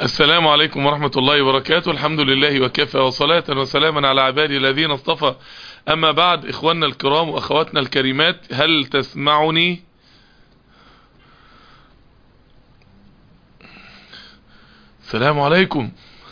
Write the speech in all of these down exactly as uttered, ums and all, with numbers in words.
السلام عليكم ورحمة الله وبركاته. الحمد لله وكفى، وصلاة وسلاما على عبادي الذين اصطفى. أما بعد، إخواننا الكرام وأخواتنا الكريمات، هل تسمعني؟ السلام عليكم،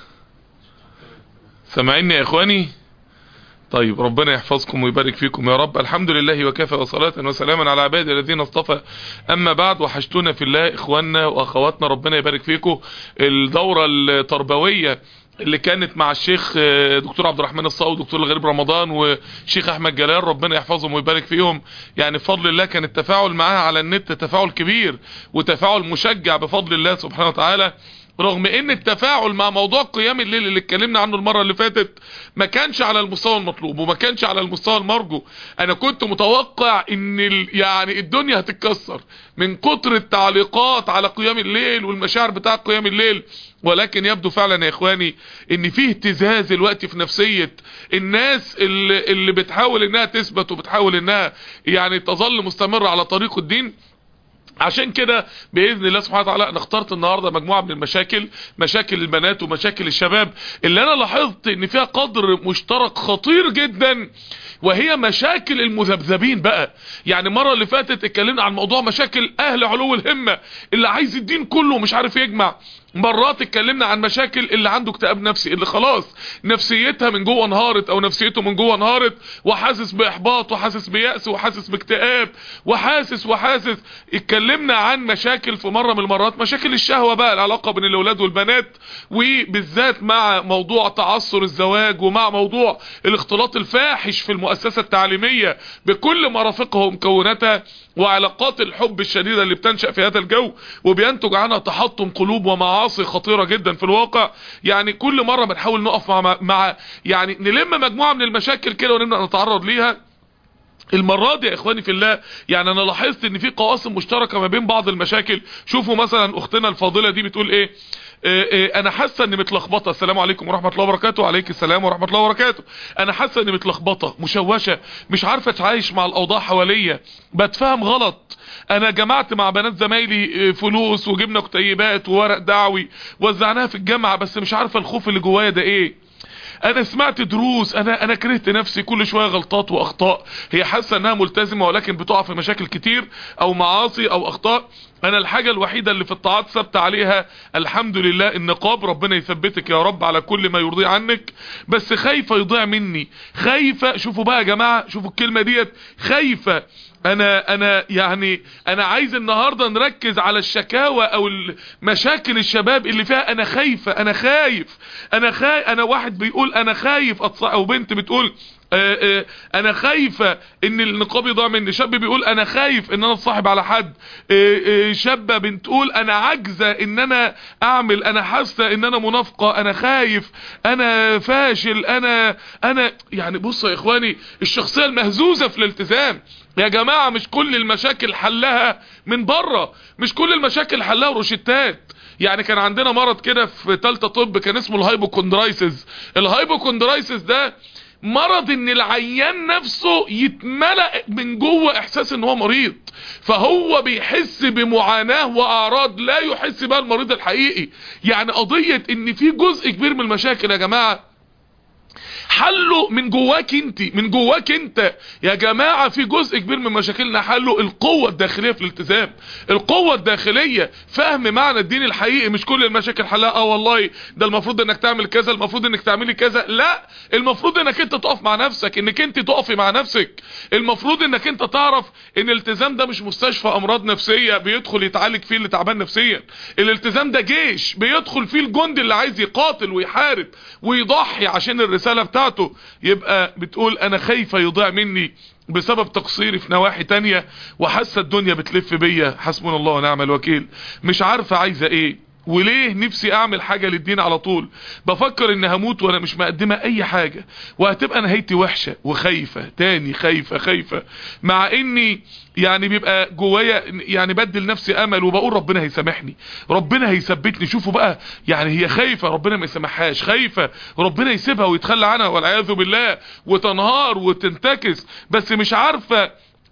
سمعيني يا إخواني؟ طيب، ربنا يحفظكم ويبارك فيكم يا رب. الحمد لله وكفى، وصلاة وسلاما على عبادي الذين اصطفى. أما بعد، وحشتونا في الله إخواننا وأخواتنا، ربنا يبارك فيكم. الدورة التربوية اللي كانت مع الشيخ دكتور عبد الرحمن الصاوي ودكتور الغريب رمضان وشيخ احمد جلال، ربنا يحفظهم ويبارك فيهم. يعني بفضل الله كان التفاعل معاها على النت تفاعل كبير وتفاعل مشجع بفضل الله سبحانه وتعالى، رغم ان التفاعل مع موضوع قيام الليل اللي اتكلمنا عنه المرة اللي فاتت ما كانش على المستوى المطلوب وما كانش على المستوى المرجو. انا كنت متوقع ان ال... يعني الدنيا هتتكسر من كتر التعليقات على قيام الليل والمشاعر بتاع قيام الليل، ولكن يبدو فعلا يا اخواني ان فيه اهتزاز الوقت في نفسية الناس اللي, اللي بتحاول انها تثبت وبتحاول انها يعني تظل مستمرة على طريق الدين. عشان كده باذن الله سبحانه وتعالى انا اخترت النهارده مجموعه من المشاكل، مشاكل البنات ومشاكل الشباب، اللي انا لاحظت ان فيها قدر مشترك خطير جدا، وهي مشاكل المذبذبين بقى. يعني المره اللي فاتت اتكلمنا عن موضوع مشاكل اهل علو الهمه اللي عايز الدين كله ومش عارف يجمع. مرات اتكلمنا عن مشاكل اللي عنده اكتئاب نفسي، اللي خلاص نفسيتها من جوه انهارت او نفسيته من جوه انهارت، وحاسس باحباط وحاسس بيأس وحاسس باكتئاب وحاسس وحاسس اتكلمنا عن مشاكل في مرة من المرات، مشاكل الشهوة بقى، العلاقة بين الاولاد والبنات، وبالذات مع موضوع تعثر الزواج ومع موضوع الاختلاط الفاحش في المؤسسة التعليمية بكل مرافقها ومكوناتها، وعلاقات الحب الشديدة اللي بتنشأ في هذا الجو وبينتج عنها تحطم قلوب ومعاصي خطيرة جدا في الواقع. يعني كل مرة بنحاول نقف مع, مع يعني نلم مجموعة من المشاكل كده ونبدأ نتعرض ليها. المرة دي يا اخواني في الله يعني انا لاحظت ان في قواسم مشتركة ما بين بعض المشاكل. شوفوا مثلا اختنا الفاضلة دي بتقول ايه، إيه إيه انا حاسه اني متلخبطه. السلام عليكم ورحمه الله وبركاته. وعليك السلام ورحمه الله وبركاته. انا حاسه اني متلخبطه مشوشه، مش عارفه اتعايش مع الاوضاع حواليا، بتفهم غلط. انا جمعت مع بنات زمايلي فلوس وجبنا كتيبات وورق دعوي وزعناها في الجامعه، بس مش عارفه الخوف اللي جوايا ده ايه. انا سمعت دروس، انا انا كرهت نفسي، كل شويه غلطات واخطاء. هي حاسه انها ملتزمه ولكن بتقع في مشاكل كتير او معاصي او اخطاء. انا الحاجه الوحيده اللي في الطاعات ثابته عليها الحمد لله النقاب، ربنا يثبتك يا رب على كل ما يرضي عنك، بس خايفه يضيع مني، خايفه. شوفوا بقى يا جماعه، شوفوا الكلمه ديت، خايفه. انا انا يعني انا عايز النهارده نركز على الشكاوى او مشاكل الشباب اللي فيها انا خايفه، انا خايف انا خايف انا واحد بيقول انا خايف أتص... او بنت بتقول آآ آآ انا خايفة ان النقاب يضيع مني، شاب بيقول انا خايف ان انا اتصاحب على حد، آآ آآ شابة بتقول انا عاجزة ان انا اعمل، انا حاسة ان انا منافقة، انا خايف، انا فاشل، انا انا يعني بصوا يا اخواني الشخصية المهزوزة في الالتزام. يا جماعة مش كل المشاكل حلها من بره، مش كل المشاكل حلها روشتات. يعني كان عندنا مرض كده في تالتة طب كان اسمه الهايبوكوندرايسيس. الهايبوكوندرايسيس ده مرض ان العيان نفسه يتملأ من جوه احساس ان هو مريض، فهو بيحس بمعاناة واعراض لا يحس بها المريض الحقيقي. يعني قضية ان في جزء كبير من المشاكل يا جماعة حله من جواك انت، من جواك انت يا جماعة. في جزء كبير من مشاكلنا حله القوة الداخلية في الالتزام، القوة الداخلية، فهم معنى الدين الحقيقي. مش كل المشاكل حلها اه والله ده المفروض انك تعمل كذا، المفروض انك تعملي كذا، لا، المفروض انك انت تقف مع نفسك، انك انت تقفي مع نفسك. المفروض انك انت تعرف ان الالتزام ده مش مستشفى امراض نفسية بيدخل يتعالج فيه اللي تعبان نفسيا. الالتزام ده جيش بيدخل فيه الجندي اللي عايز يقاتل ويحارب ويضحي عشان الرسالة بتاعته. يبقى بتقول انا خايفة يضيع مني بسبب تقصيري في نواحي تانية، وحاسة الدنيا بتلف بيا، حسبنا الله ونعم الوكيل، مش عارفة عايزة ايه، وليه نفسي اعمل حاجة للدين على طول، بفكر ان هموت وانا مش مقدمة اي حاجة وهتبقى نهايتي وحشة، وخايفة تاني، خايفة خايفة مع اني يعني بيبقى جوايا يعني بدل نفسي امل وبقول ربنا هيسامحني، ربنا هيثبتني. شوفوا بقى يعني هي خايفة ربنا ما يسامحهاش، خايفة ربنا يسيبها ويتخلى عنها والعياذ بالله وتنهار وتنتكس، بس مش عارفة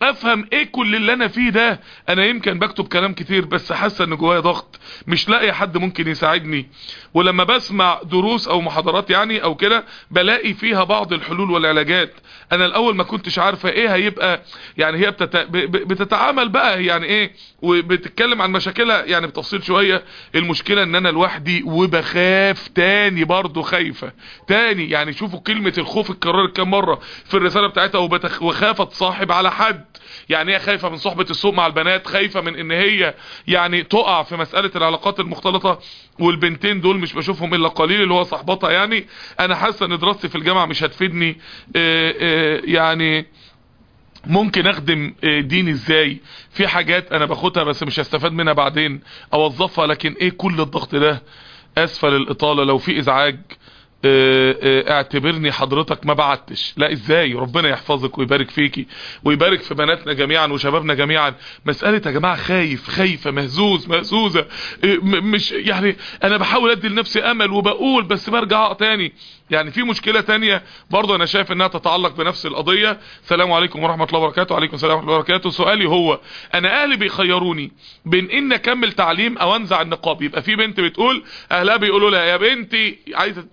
افهم ايه كل اللي انا فيه ده. انا يمكن بكتب كلام كتير بس حاسه ان جوايا ضغط، مش لاقي حد ممكن يساعدني. ولما بسمع دروس او محاضرات يعني او كده بلاقي فيها بعض الحلول والعلاجات. انا الاول ما كنتش عارفه ايه هيبقى، يعني هي بتت... بتتعامل بقى يعني ايه وبتتكلم عن مشاكلها يعني بتفصيل شويه. المشكله ان انا لوحدي وبخاف تاني، برضو خايفه تاني. يعني شوفوا كلمه الخوف اتكررت كام مره في الرساله بتاعتها، وبتخ... وخاف اتصاحب على حد. يعني هي خايفه من صحبه السوق مع البنات، خايفه من ان هي يعني تقع في مساله العلاقات المختلطه. والبنتين دول مش بشوفهم الا قليل اللي هو صاحبتها. يعني انا حاسه ان دراستي في الجامعه مش هتفيدني. اه اه يعني ممكن اخدم ديني ازاي؟ في حاجات انا باخدها بس مش هستفاد منها بعدين اوظفها، لكن ايه كل الضغط ده؟ اسفل الاطاله، لو في ازعاج اه اه اعتبرني حضرتك ما بعتش. لا ازاي؟ ربنا يحفظك ويبارك فيكي ويبارك في بناتنا جميعا وشبابنا جميعا. مسألة يا جماعة خايف، خايفة، مهزوز، مهزوزة. اه مش يعني انا بحاول ادي لنفسي امل وبقول بس برجع اقع تاني. يعني في مشكلة تانية برضو انا شايف انها تتعلق بنفس القضية. السلام عليكم ورحمة الله وبركاته. وعليكم السلام ورحمة الله وبركاته. سؤالي هو انا اهلي بيخيروني بين ان اكمل تعليم او انزع النقاب. يبقى في بنت بتقول اهلها بيقولوا لها يا بنتي عايزة.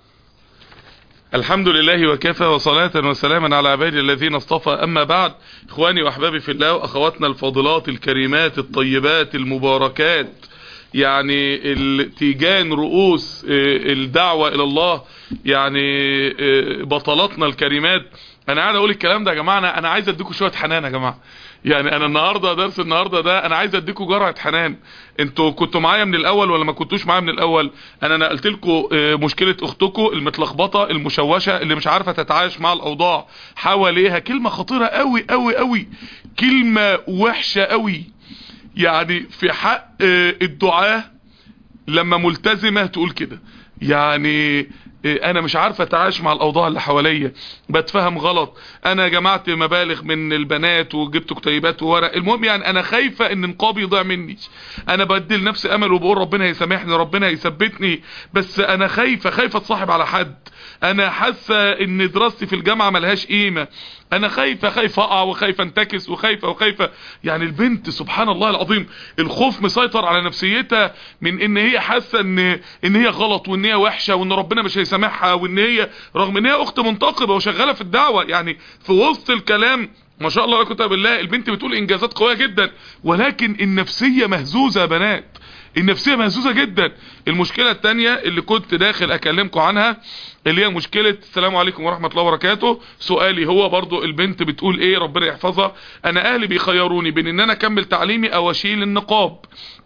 الحمد لله وكفى وصلاة وسلاما على عبادي الذين اصطفى، اما بعد. اخواني واحبابي في الله واخواتنا الفاضلات الكريمات الطيبات المباركات، يعني التيجان رؤوس الدعوة الى الله، يعني بطلاتنا الكريمات. انا قاعد اقول الكلام ده يا جماعة، انا عايز اديكم شوية حنان يا جماعة. يعني انا النهاردة درس النهاردة ده انا عايز اديكم جرعة حنان. انتوا كنتوا معايا من الاول ولا ما كنتوش معايا من الاول؟ انا نقلت لكم مشكلة اختكم المتلخبطة المشوشة اللي مش عارفة تتعايش مع الاوضاع حواليها. كلمة خطيرة قوي قوي قوي، كلمة وحشة قوي. يعني في حق الدعاة لما ملتزمة تقول كده، يعني انا مش عارفة اتعايش مع الاوضاع اللي حواليا، بتفهم غلط. انا جمعت مبالغ من البنات وجبت كتيبات وورق، المهم يعني انا خايفة ان نقابي يضيع مني. انا بدي لنفسي امل وبقول ربنا يسامحني ربنا يثبتني، بس انا خايفة خايفة اتصاحب على حد. انا حاسة ان دراستي في الجامعة ملهاش قيمة. انا خايفة خايفة اقع وخايفة انتكس وخايفة وخايفة. يعني البنت سبحان الله العظيم الخوف مسيطر على نفسيتها من ان هي حاسة ان ان هي غلط وان هي وحشة وان ربنا مش هيسامحها، وان هي رغم ان هي اخت منتقبة وشغالة في الدعوة. يعني في وسط الكلام ما شاء الله لا قوة الا بالله البنت بتقول انجازات قوية جدا، ولكن النفسية مهزوزة يا بنات، النفسية مهزوزة جدا. المشكلة التانية اللي كنت داخل اكلمكم عنها اللي هي مشكلة السلام عليكم ورحمة الله وبركاته. سؤالي هو برضو البنت بتقول ايه ربنا يحفظها، انا اهلي بيخيروني بين ان انا اكمل تعليمي او اشيل النقاب.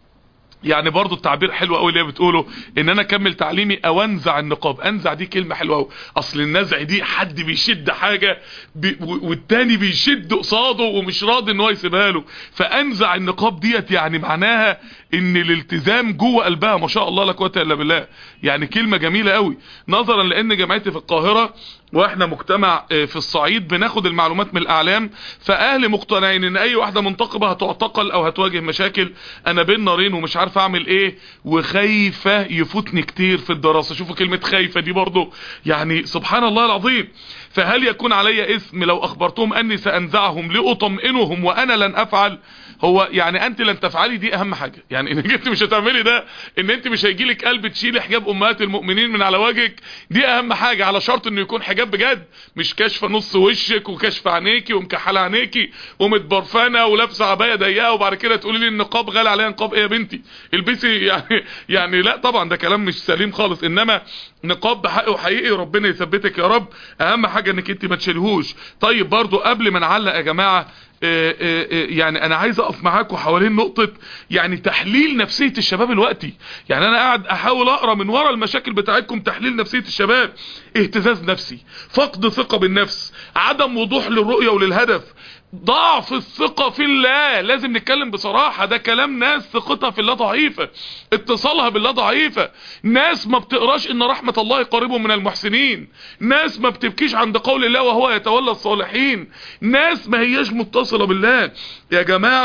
يعني برضو التعبير حلو قوي اللي هي بتقوله ان انا اكمل تعليمي او انزع النقاب. انزع دي كلمة حلوة قوي، اصل النزع دي حد بيشد حاجة بي والتاني بيشد قصاده ومش راضي ان هو يسيبها له. فانزع النقاب ديت يعني معناها ان الالتزام جوه قلبها ما شاء الله لا قوه الا بالله. يعني كلمة جميلة قوي، نظرا لان جامعتي في القاهرة واحنا مجتمع في الصعيد بناخد المعلومات من الاعلام، فاهلي مقتنعين ان اي واحدة منتقبة هتعتقل او هتواجه مشاكل. انا بين نارين ومش عارف اعمل ايه، وخايفة يفوتني كتير في الدراسة. شوفوا كلمة خايفة دي برضو يعني سبحان الله العظيم. فهل يكون علي اسم لو اخبرتهم اني سانزعهم لاطمئنهم وانا لن افعل؟ هو يعني انت لن تفعلي دي اهم حاجة، يعني انك انت مش هتعملي ده، ان انت مش هيجيلك قلب تشيلي حجاب امهات المؤمنين من على وجهك، دي اهم حاجة، على شرط انه يكون حجاب بجد، مش كشف نص وشك وكشف عينيكي ومكحله عينيكي ومتبرفانه ولابسه عبايه ضيقه وبعد كده تقولي لي النقاب غالي عليها. نقاب ايه يا بنتي؟ البسي يعني يعني لا طبعا ده كلام مش سليم خالص. انما نقاب بحقه وحقيقي ربنا يثبتك يا رب، اهم حاجة انك انت ما تشيلهوش. طيب برضو قبل ما نعلق يا جماعة آآ آآ يعني انا عايز اقف معاكم حوالين نقطة يعني تحليل نفسية الشباب الوقتي. يعني انا قاعد احاول اقرا من ورا المشاكل بتاعتكم تحليل نفسية الشباب، اهتزاز نفسي، فقد ثقة بالنفس، عدم وضوح للرؤية وللهدف، ضعف الثقة في الله. لازم نتكلم بصراحة، ده كلام ناس ثقتها في الله ضعيفة، اتصالها بالله ضعيفة، ناس ما بتقراش ان رحمة الله قريب من المحسنين، ناس ما بتبكيش عند قول الله وهو يتولى الصالحين، ناس ما هياش متصلة بالله. يا جماعة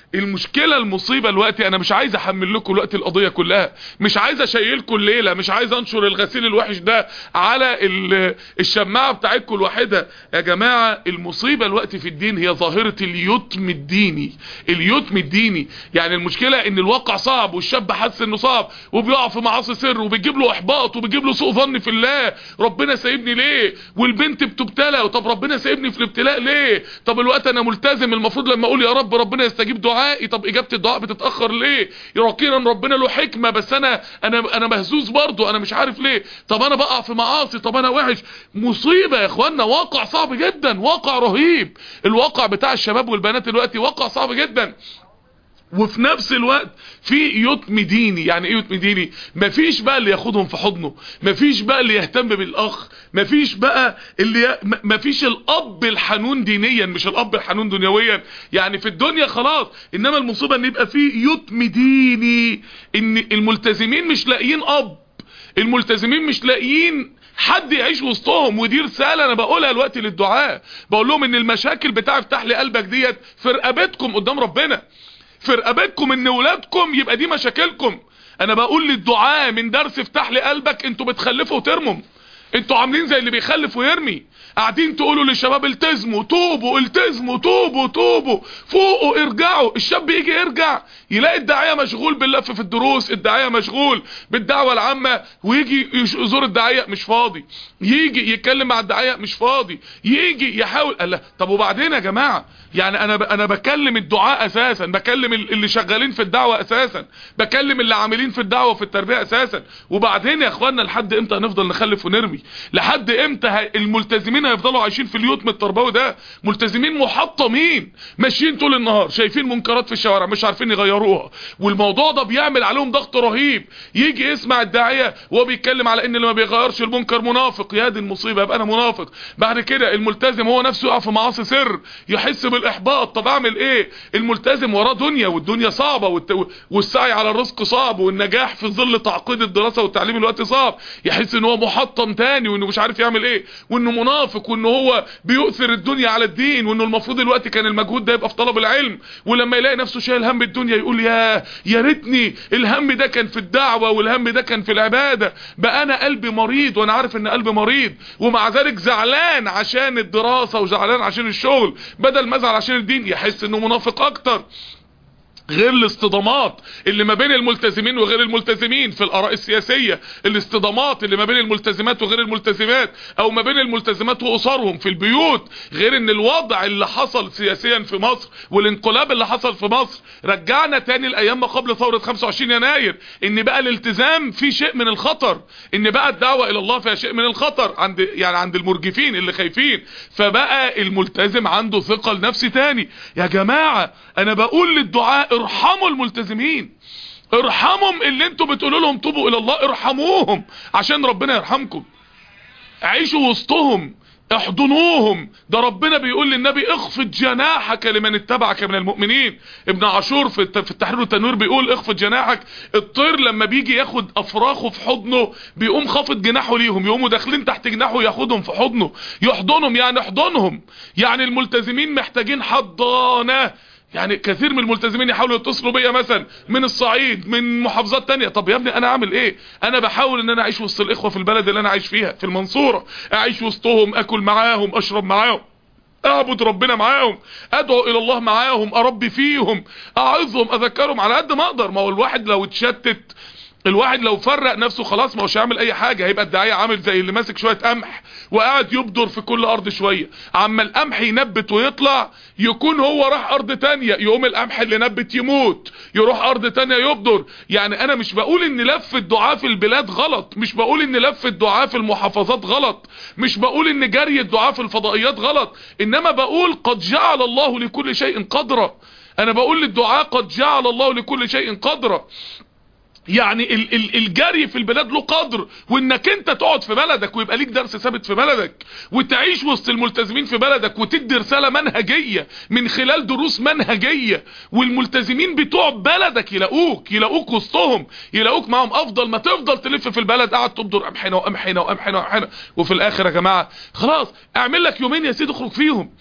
المشكلة المصيبة الوقت، انا مش عايز احمل لكم الوقت القضية كلها، مش عايز اشيلكم الليلة، مش عايز انشر الغسيل الوحش ده على الشماعة بتاعتكم الوحيدة. يا جماعة المصيبة الوقت في الدين هي ظاهرة اليتم الديني. اليتم الديني يعني المشكلة ان الواقع صعب، والشاب حاسس انه صعب وبيقع في معاصي سر، وبيجيب له احباط، وبيجيب له سوء ظن في الله، ربنا سايبني ليه؟ والبنت بتبتلى، طب ربنا سايبني في الابتلاء ليه؟ طب الوقت انا ملتزم، المفروض لما اقول يا رب ربنا يستجيب دعائي، طب اجابة الدعاء بتتأخر ليه؟ يقينا ربنا له حكمة، بس انا انا انا مهزوز برضه، انا مش عارف ليه، طب انا بقع في معاصي، طب انا وحش. مصيبة يا اخوانا، واقع صعب جدا، واقع رهيب. الواقع بتاع الشباب والبنات دلوقتي واقع صعب جدا، وفي نفس الوقت في يتم ديني. يعني ايه يتم ديني؟ مفيش بقى اللي ياخدهم في حضنه، مفيش بقى اللي يهتم بالاخ، مفيش بقى اللي ي... مفيش الاب الحنون دينيا، مش الاب الحنون دنيويا. يعني في الدنيا خلاص، انما المصيبه ان يبقى في يتم ديني، ان الملتزمين مش لاقيين اب، الملتزمين مش لاقيين حد يعيش وسطهم. ودي رساله انا بقولها دلوقتي للدعاء، بقول لهم ان المشاكل بتاع افتح لي قلبك ديت في رقبتكم قدام ربنا، في رقبتكم ان ولادكم يبقى دي مشاكلكم. انا بقول للدعاء من درس افتح لي قلبك، انتوا بتخلفوا وترموا، انتوا عاملين زي اللي بيخلف ويرمي، قاعدين تقولوا للشباب التزموا توبوا، التزموا توبوا توبوا، فوقوا ارجعوا. الشاب يجي يرجع يلاقي الداعيه مشغول باللف في الدروس، الداعيه مشغول بالدعوه العامه، ويجي يزور الداعيه مش فاضي، يجي يتكلم مع الداعيه مش فاضي، يجي يحاول. الله، طب وبعدين يا جماعه؟ يعني انا ب... انا بكلم الدعاء اساسا، بكلم اللي شغالين في الدعوه اساسا، بكلم اللي عاملين في الدعوه وفي التربيه اساسا. وبعدين يا اخوانا لحد امتى هنفضل نخلف ونرمي؟ لحد امتى ه... الملتزمين هيفضلوا عايشين في اليتم التربوي ده؟ ملتزمين محطمين ماشيين طول النهار، شايفين منكرات في الشوارع مش عارفين يغيروها، والموضوع ده بيعمل عليهم ضغط رهيب. يجي يسمع الداعيه وهو بيتكلم على ان اللي ما بيغيرش المنكر منافق، يا دي المصيبه، يبقى انا منافق. بعد كده الملتزم هو نفسه يقع في معاصي سر، يحس بالاحباط، طب اعمل ايه؟ الملتزم وراه دنيا، والدنيا صعبه، والت... والسعي على الرزق صعب، والنجاح في ظل تعقيد الدراسه والتعليم الوقت صعب، يحس ان هو محطم تاني، وانه مش عارف يعمل ايه، وانه منافق، وانه هو بيؤثر الدنيا على الدين، وانه المفروض الوقت كان المجهود ده يبقى في طلب العلم. ولما يلاقي نفسه شايل هم الدنيا يقول يا يا ريتني الهم ده كان في الدعوه، والهم ده كان في العباده. بقى انا قلبي مريض، وانا عارف ان قلبي مريض، ومع ذلك زعلان عشان الدراسه وزعلان عشان الشغل، بدل ما ازعل عشان الدين يحس انه منافق اكتر. غير الاصطدامات اللي ما بين الملتزمين وغير الملتزمين في الآراء السياسية، الاصطدامات اللي ما بين الملتزمات وغير الملتزمات، او ما بين الملتزمات واسرهم في البيوت. غير ان الوضع اللي حصل سياسيا في مصر، والانقلاب اللي حصل في مصر رجعنا تاني لايام ما قبل ثورة خمسة وعشرين يناير، ان بقى الالتزام فيه شيء من الخطر، ان بقى الدعوة الى الله فيها شيء من الخطر عند يعني عند المرجفين اللي خايفين. فبقى الملتزم عنده ثقل نفسي تاني. يا جماعة انا بقول للدعاء ارحموا الملتزمين، ارحمهم، اللي انتوا بتقولوا لهم توبوا الى الله ارحموهم عشان ربنا يرحمكم. عيشوا وسطهم، احضنوهم. ده ربنا بيقول للنبي اخفض جناحك لمن اتبعك من المؤمنين. ابن عاشور في التحرير والتنوير بيقول اخفض جناحك. الطير لما بيجي ياخد افراخه في حضنه بيقوم خافض جناحه ليهم، يقوموا داخلين تحت جناحه ياخدهم في حضنه يحضنهم. يعني احضنهم. يعني الملتزمين محتاجين حضانه. يعني كثير من الملتزمين يحاولوا يتصلوا بيا مثلا من الصعيد، من محافظات تانية، طب يا ابني انا اعمل ايه؟ انا بحاول ان انا اعيش وسط الاخوة في البلد اللي انا عايش فيها في المنصورة، اعيش وسطهم، اكل معاهم، اشرب معاهم، اعبد ربنا معاهم، ادعو الى الله معاهم، اربي فيهم، اعظهم، اذكرهم على قد ما اقدر. ما هو الواحد لو اتشتت، الواحد لو فرق نفسه خلاص ما هوش هيعمل اي حاجة. هيبقى الداعية عامل زي اللي ماسك شوية قمح وقاعد يبدر في كل ارض شوية، عما القمح ينبت ويطلع يكون هو راح ارض تانية، يقوم القمح اللي نبت يموت، يروح ارض تانية يبدر. يعني انا مش بقول ان لف الدعاء في البلاد غلط، مش بقول ان لف الدعاء في المحافظات غلط، مش بقول ان جري الدعاء في الفضائيات غلط، انما بقول قد جعل الله لكل شيء قدرا. انا بقول للدعاء قد جعل الله لكل شيء قدرا. يعني ال ال الجري في البلاد له قدر، وانك انت تقعد في بلدك ويبقى ليك درس ثابت في بلدك، وتعيش وسط الملتزمين في بلدك، وتدي رسالة منهجية من خلال دروس منهجية، والملتزمين بتوع بلدك يلاقوك يلاقوك وسطهم، يلاقوك معهم، افضل ما تفضل تلف في البلد قاعد تبدر امحنا وامحنا وامحنا وامحنا. وفي الاخر يا جماعة خلاص اعمل لك يومين يا سيدي اخرج فيهم،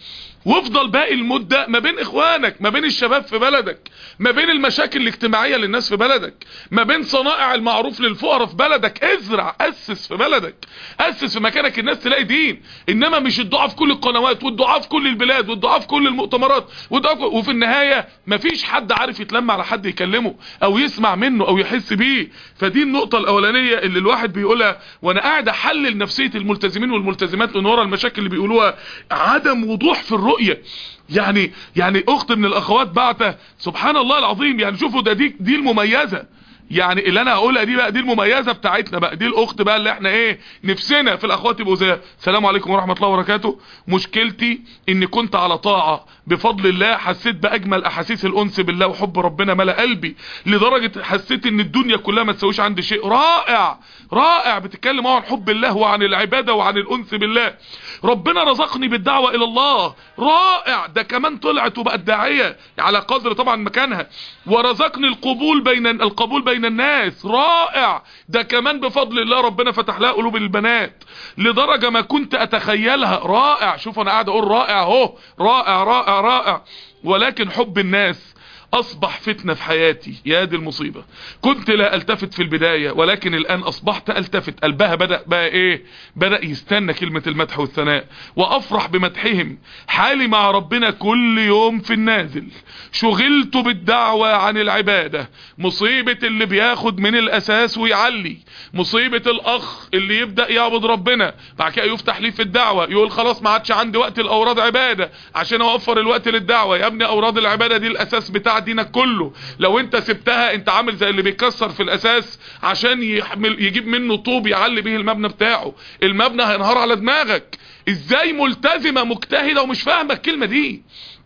وافضل باقي المدة ما بين اخوانك، ما بين الشباب في بلدك، ما بين المشاكل الاجتماعية للناس في بلدك، ما بين صنائع المعروف للفقراء في بلدك. ازرع، اسس في بلدك، اسس في مكانك، الناس تلاقي دين. انما مش الدعاء في كل القنوات والدعاء في كل البلاد والدعاء في كل المؤتمرات والدعاء في... وفي النهاية مفيش حد عارف يتلم على حد يكلمه او يسمع منه او يحس بيه. فدي النقطة الاولانية اللي الواحد بيقولها وانا قاعد احلل نفسية الملتزمين والملتزمات من ورا المشاكل اللي بيقولوها. عدم وضوح في الرؤية. يعني يعني اخت من الاخوات بعته سبحان الله العظيم، يعني شوفوا ده دي دي المميزة. يعني اللي انا هقولها دي بقى دي المميزه بتاعتنا بقى، دي الاخت بقى اللي احنا ايه نفسنا في الاخوات يبقوا زيها. السلام عليكم ورحمه الله وبركاته. مشكلتي اني كنت على طاعه بفضل الله، حسيت باجمل احاسيس الانس بالله وحب ربنا ملا قلبي، لدرجه حسيت ان الدنيا كلها ما تسويش عندي شيء. رائع رائع. بتتكلم عن حب الله وعن العباده وعن الانس بالله. ربنا رزقني بالدعوه الى الله. رائع. ده كمان طلعت وبقت داعيه على قدر طبعا مكانها. ورزقني القبول بين القبول بين الناس. رائع. ده كمان بفضل الله ربنا فتح لها قلوب البنات لدرجة ما كنت اتخيلها. رائع. شوف انا قاعد اقول رائع اهو، رائع رائع رائع. ولكن حب الناس اصبح فتنة في حياتي. يا دي المصيبة. كنت لا التفت في البداية ولكن الان اصبحت التفت. قلبها بدأ بقى ايه، بدأ يستنى كلمة المدح والثناء وافرح بمدحهم. حالي مع ربنا كل يوم في النازل. شغلت بالدعوة عن العبادة. مصيبة اللي بياخد من الاساس ويعلي، مصيبة الاخ اللي يبدأ يعبد ربنا بعد كده يفتح ليه في الدعوة يقول خلاص ما عادش عندي وقت الاوراد عبادة عشان اوفر الوقت للدعوة. يا ابني اوراد العبادة دي الاساس بتاع دينك كله. لو انت سبتها انت عامل زي اللي بيكسر في الاساس عشان يحمل يجيب منه طوب يعلي به المبنى بتاعه. المبنى هينهار على دماغك. ازاي ملتزمة مجتهدة ومش فاهمة الكلمة دي؟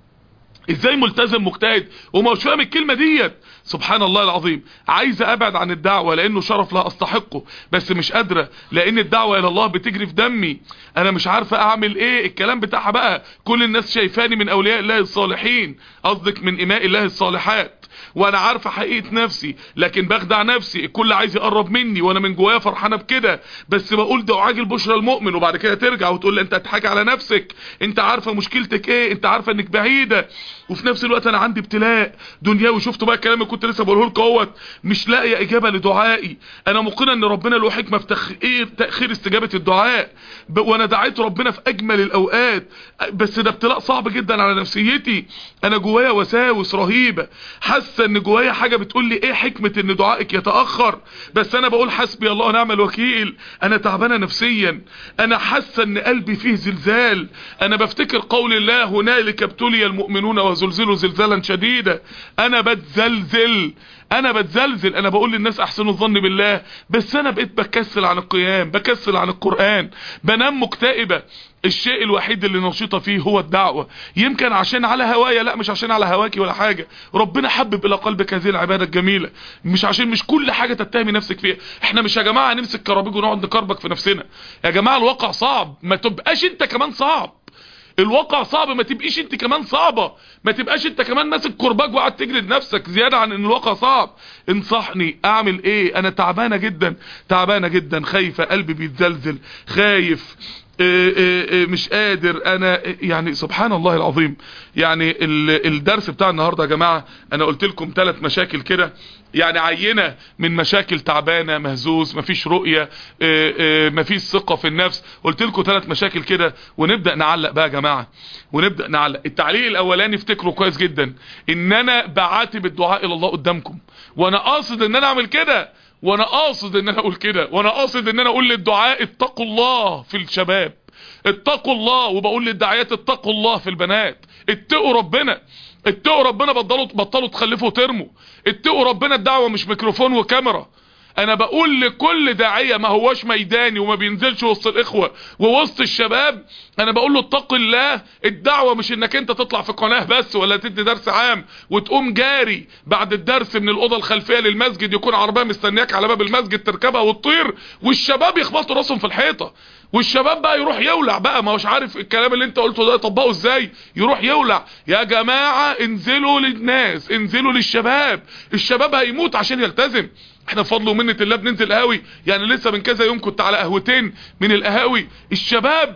ازاي ملتزم مجتهد ومش فاهم الكلمة ديت؟ سبحان الله العظيم. عايزة ابعد عن الدعوة لانه شرف لا استحقه، بس مش قادرة لان الدعوة الى الله بتجري في دمي. انا مش عارفة اعمل ايه. الكلام بتاعها بقى كل الناس شايفاني من اولياء الله الصالحين، قصدك من اماء الله الصالحات، وانا عارفة حقيقة نفسي لكن بخدع نفسي. الكل عايز يقرب مني وانا من جوايا فرحانة بكده، بس بقول ده عاجل بشرى المؤمن. وبعد كده ترجع وتقول لي انت هتضحك على نفسك، انت عارفة مشكلتك ايه، انت عارفة انك بعيدة. وفي نفس الوقت انا عندي ابتلاء دنيوي. شفتوا بقى الكلام اللي كنت لسه بقوله لكم اهوت، مش لاقي اجابة لدعائي. انا مقنع ان ربنا له حكمة في تأخير تأخير استجابة الدعاء، وانا دعيت ربنا في اجمل الاوقات، بس ده ابتلاء صعب جدا على نفسيتي. انا جوايا وساوس رهيبة، حاسه ان جوايا حاجه بتقول لي ايه حكمه ان دعائك يتاخر، بس انا بقول حسبي الله ونعم الوكيل. انا تعبانه نفسيا، انا حاسه ان قلبي فيه زلزال. انا بفتكر قول الله هنالك ابتلي المؤمنون وزلزلوا زلزالا شديدا. انا بتزلزل انا بتزلزل. انا بقول للناس احسنوا الظن بالله، بس انا بقيت بكسل عن القيام، بكسل عن القرآن، بنام مكتئبة. الشيء الوحيد اللي نشيطة فيه هو الدعوة. يمكن عشان على هوايا، لا مش عشان على هواكي ولا حاجة. ربنا حبب الى قلبك هذه العبادة الجميلة، مش عشان مش كل حاجة تتهمي نفسك فيها. احنا مش يا جماعة نمسك كرابيج ونقعد نكربك في نفسنا. يا جماعة الواقع صعب، ما تبقاش انت كمان صعب. الواقع صعب، ما تبقيش انت كمان صعبة، ما تبقاش انت كمان ماسك كرباج وقاعد تجلد نفسك زيادة عن ان الواقع صعب. انصحني اعمل ايه؟ انا تعبانة جدا تعبانة جدا، خايفة، قلبي بيتزلزل، خايف، اه اه اه مش قادر. انا يعني سبحان الله العظيم. يعني الدرس بتاع النهاردة يا جماعة انا قلت لكم ثلاث مشاكل كده، يعني عينة من مشاكل تعبانة، مهزوز، مفيش رؤية، اه اه مفيش ثقة في النفس. قلت لكم ثلاث مشاكل كده ونبدأ نعلق بقى يا جماعة، ونبدأ نعلق. التعليق الاولاني افتكروا كويس جدا ان انا بعاتب الدعاء الى الله قدامكم، وانا قاصد ان انا اعمل كده، وانا قاصد ان انا اقول كده، وانا قاصد ان انا اقول للدعاء اتقوا الله في الشباب، اتقوا الله، وبقول للدعايات اتقوا الله في البنات. اتقوا ربنا، اتقوا ربنا، بطلوا بطلوا تخلفوا وترموا. اتقوا ربنا، الدعوة مش ميكروفون وكاميرا. انا بقول لكل داعية ما هواش ميداني وما بينزلش وسط الاخوة ووسط الشباب، انا بقول له اتق الله. الدعوة مش انك انت تطلع في قناة بس ولا تدي درس عام وتقوم جاري بعد الدرس من الاوضة الخلفية للمسجد، يكون عربية مستنياك على باب المسجد تركبها وتطير والشباب يخبطوا راسهم في الحيطة، والشباب بقى يروح يولع بقى، ما هوش عارف الكلام اللي انت قلته ده يطبقه ازاي، يروح يولع. يا جماعة انزلوا للناس، انزلوا للشباب، الشباب هيموت عشان يلتزم. احنا بفضل ومنة الله بننزل قهاوي، يعني لسه من كذا يوم كنت على قهوتين من القهاوي. الشباب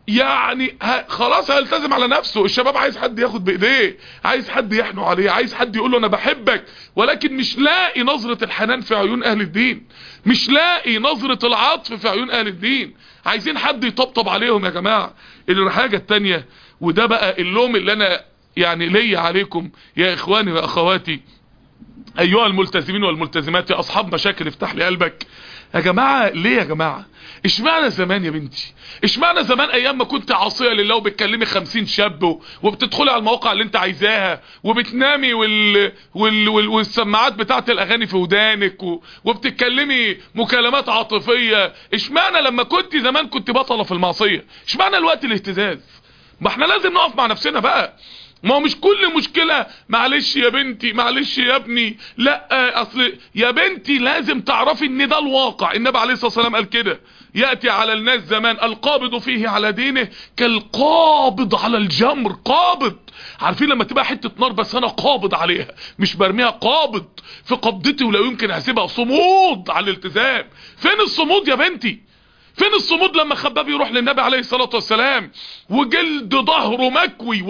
يعني ه... خلاص هيلتزم على نفسه. الشباب عايز حد ياخد بايديه، عايز حد يحنوا عليه، عايز حد يقول له انا بحبك، ولكن مش لاقي نظرة الحنان في عيون اهل الدين، مش لاقي نظرة العطف في عيون اهل الدين. عايزين حد يطبطب عليهم يا جماعة. الحاجة التانية، وده بقى اللوم اللي انا يعني ليا عليكم يا اخواني واخواتي ايها الملتزمين والملتزمات، يا اصحاب مشاكل افتح لي قلبك يا جماعة. ليه يا جماعة؟ اشمعنى زمان يا بنتي؟ اشمعنى زمان ايام ما كنت عاصية لله وبتكلمي خمسين شاب وبتدخلي على المواقع اللي انت عايزاها وبتنامي وال... وال... وال... والسماعات بتاعت الاغاني في ودانك و... وبتتكلمي مكالمات عاطفية؟ اشمعنى لما كنت زمان كنت بطلة في المعصية؟ اشمعنى الوقت الاهتزاز؟ ما احنا لازم نقف مع نفسنا بقى. ما هو مش كل مشكلة معلش يا بنتي معلش يا ابني، لا اصل يا بنتي لازم تعرفي ان ده الواقع. النبي عليه الصلاة والسلام قال كده: يأتي على الناس زمان القابض فيه على دينه كالقابض على الجمر. قابض، عارفين لما تبقى حتة نار بس انا قابض عليها مش برميها، قابض في قبضتي ولا يمكن احسبها، صمود على الالتزام. فين الصمود يا بنتي؟ فين الصمود لما خباب يروح للنبي عليه الصلاة والسلام وجلد ظهره مكوي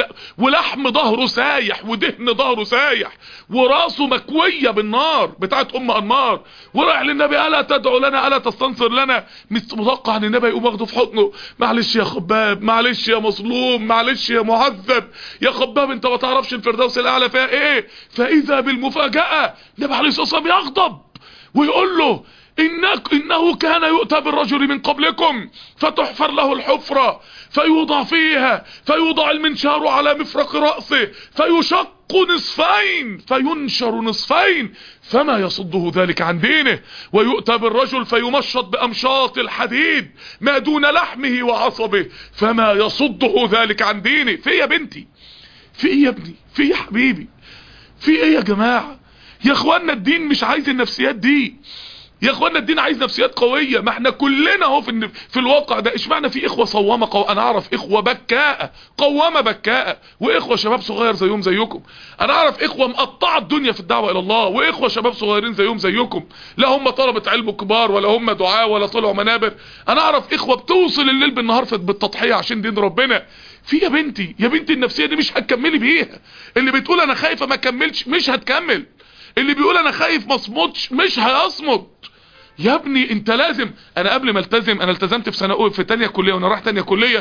ولحم ظهره سايح ودهن ظهره سايح وراسه مكوية بالنار بتاعت ام انمار، وراح للنبي: الا تدعو لنا الا تستنصر لنا؟ متوقع ان النبي يقوم واخده في حضنه: معلش يا خباب، معلش يا مظلوم، معلش يا معذب، يا خباب انت ما تعرفش الفردوس الاعلى فيها ايه. فاذا بالمفاجأة النبي عليه الصلاة والسلام يغضب ويقول له: إنك إنه كان يؤتى بالرجل من قبلكم فتحفر له الحفرة فيوضع فيها فيوضع المنشار على مفرق رأسه فيشق نصفين فينشر نصفين فما يصده ذلك عن دينه، ويؤتى بالرجل فيمشط بأمشاط الحديد ما دون لحمه وعصبه فما يصده ذلك عن دينه. في يا بنتي؟ في ايه يا ابني؟ في ايه يا حبيبي؟ في ايه يا جماعة؟ يا اخوانا الدين مش عايز النفسيات دي يا اخوانا، الدين عايز نفسيات قوية. ما احنا كلنا اهو في في الواقع ده. اشمعنى في اخوة صوامة قو... انا اعرف اخوة بكاءة قوامة بكاءة، واخوة شباب صغير زيهم زيكم. انا اعرف اخوة مقطعة الدنيا في الدعوة الى الله، واخوة شباب صغيرين زيهم زيكم، لا هم طلبة علم كبار ولا هم دعاء ولا طلعوا منابر. انا اعرف اخوة بتوصل الليل بالنهار بالتضحية عشان دين ربنا. في يا بنتي يا بنتي النفسية دي مش هتكملي بيها. اللي بتقول انا خايفة ما كملش مش هتكمل، اللي بيقول انا خايف ما اصمتش مش هيصمت. يا ابني انت لازم. انا قبل ما التزم انا التزمت في سنة اولى في تانية كلية وانا رايح تانية كلية.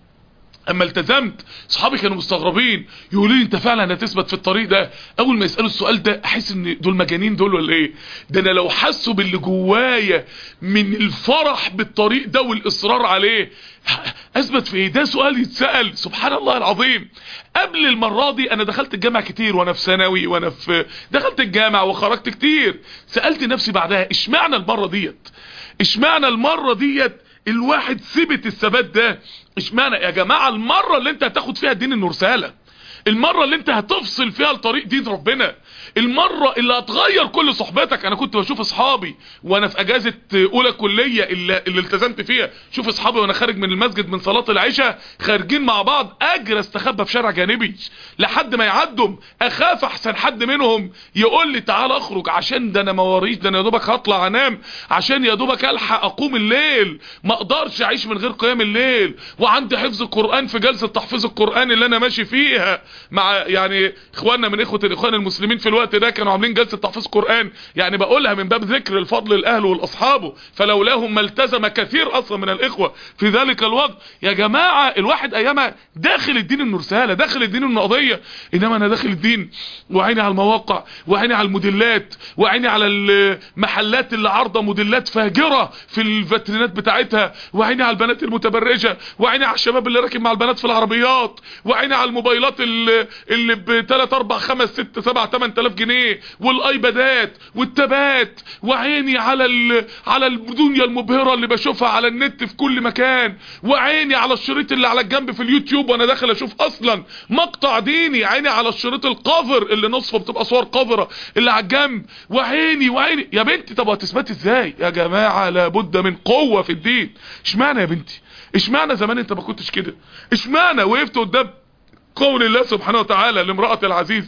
اما التزمت صحابي كانوا مستغربين يقولوا لي: انت فعلا هتثبت في الطريق ده؟ اول ما يسالوا السؤال ده احس ان دول مجانين دول ولا ايه؟ ده انا لو حسوا باللي جوايا من الفرح بالطريق ده والاصرار عليه اثبت في ايه؟ ده سؤال يتسال. سبحان الله العظيم. قبل المره دي انا دخلت الجامعه كتير وانا في ثانوي وانا في دخلت الجامعه وخرجت كتير. سالت نفسي بعدها: اشمعنى المره ديت؟ اشمعنى المره ديت الواحد ثبت الثبات ده؟ اشمعنى يا جماعة المرة اللي انت هتاخد فيها الدين انه رسالة، المرة اللي انت هتفصل فيها لطريق دين ربنا، المرة اللي هتغير كل صحبتك. انا كنت بشوف اصحابي وانا في اجازة اولى كلية اللي, اللي التزمت فيها، شوف اصحابي وانا خارج من المسجد من صلاة العشاء خارجين مع بعض اجري استخبى في شارع جانبي لحد ما يعدوا، اخاف احسن حد منهم يقول لي تعال اخرج عشان ده انا مواريش، ده انا يا دوبك هطلع انام عشان يا دوبك الحق اقوم الليل، ما اقدرش اعيش من غير قيام الليل، وعندي حفظ القرآن في جلسة تحفيظ القرآن اللي انا ماشي فيها مع يعني اخواننا من اخوة الاخوان المسلمين في الوقت ده كانوا عاملين جلسة تحفيظ قرآن، يعني بقولها من باب ذكر الفضل الاهل والاصحابه، فلولاهم ما التزم كثير اصلا من الاخوة في ذلك الوقت. يا جماعة الواحد ايامها داخل الدين انه رسالة، داخل الدين انه قضية، انما انا داخل الدين وعيني على المواقع وعيني على الموديلات وعيني على المحلات اللي عارضة موديلات فاجرة في الفاترينات بتاعتها، وعيني على البنات المتبرجة، وعيني على الشباب اللي راكب مع البنات في العربيات، وعيني على الموبايلات اللي, اللي ب تلاتة اربعة خمسة ستة سبعة تمن تلاف جنيه، والايبادات والتابات، وعيني على ال... على الدنيا المبهرة اللي بشوفها على النت في كل مكان، وعيني على الشريط اللي على الجنب في اليوتيوب وانا داخل اشوف اصلا مقطع ديني، عيني على الشريط القذر اللي نصفه بتبقى صور قذرة اللي على الجنب، وعيني وعيني. يا بنتي طب هتثبتي ازاي يا جماعة؟ لابد من قوة في الدين. اشمعنى يا بنتي؟ اشمعنى زمان انت ما كنتش كده؟ اشمعنى وقفت قدام قول الله سبحانه وتعالى لامرأة العزيز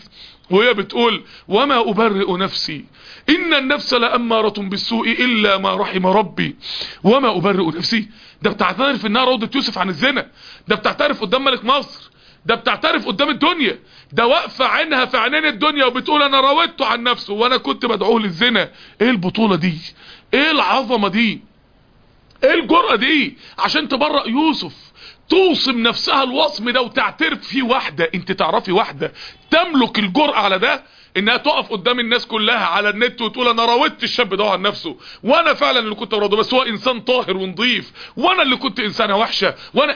وهي بتقول وما أبرئ نفسي إن النفس لأمارة بالسوء إلا ما رحم ربي وما أبرئ نفسي. ده بتعترف إنها روضة يوسف عن الزنا، ده بتعترف قدام ملك مصر، ده بتعترف قدام الدنيا، ده واقفة عينها في عينين الدنيا وبتقول أنا راودته عن نفسه وأنا كنت بدعوه للزنا. إيه البطولة دي؟ إيه العظمة دي؟ إيه الجرأة دي عشان تبرأ يوسف؟ توصم نفسها الوصم ده وتعترف فيه. واحدة انت تعرفي واحدة تملك الجرأة على ده، انها تقف قدام الناس كلها على النت وتقول انا راودت الشاب ده عن نفسه وانا فعلا اللي كنت براده، بس هو انسان طاهر ونظيف وانا اللي كنت انسانة وحشة. وانا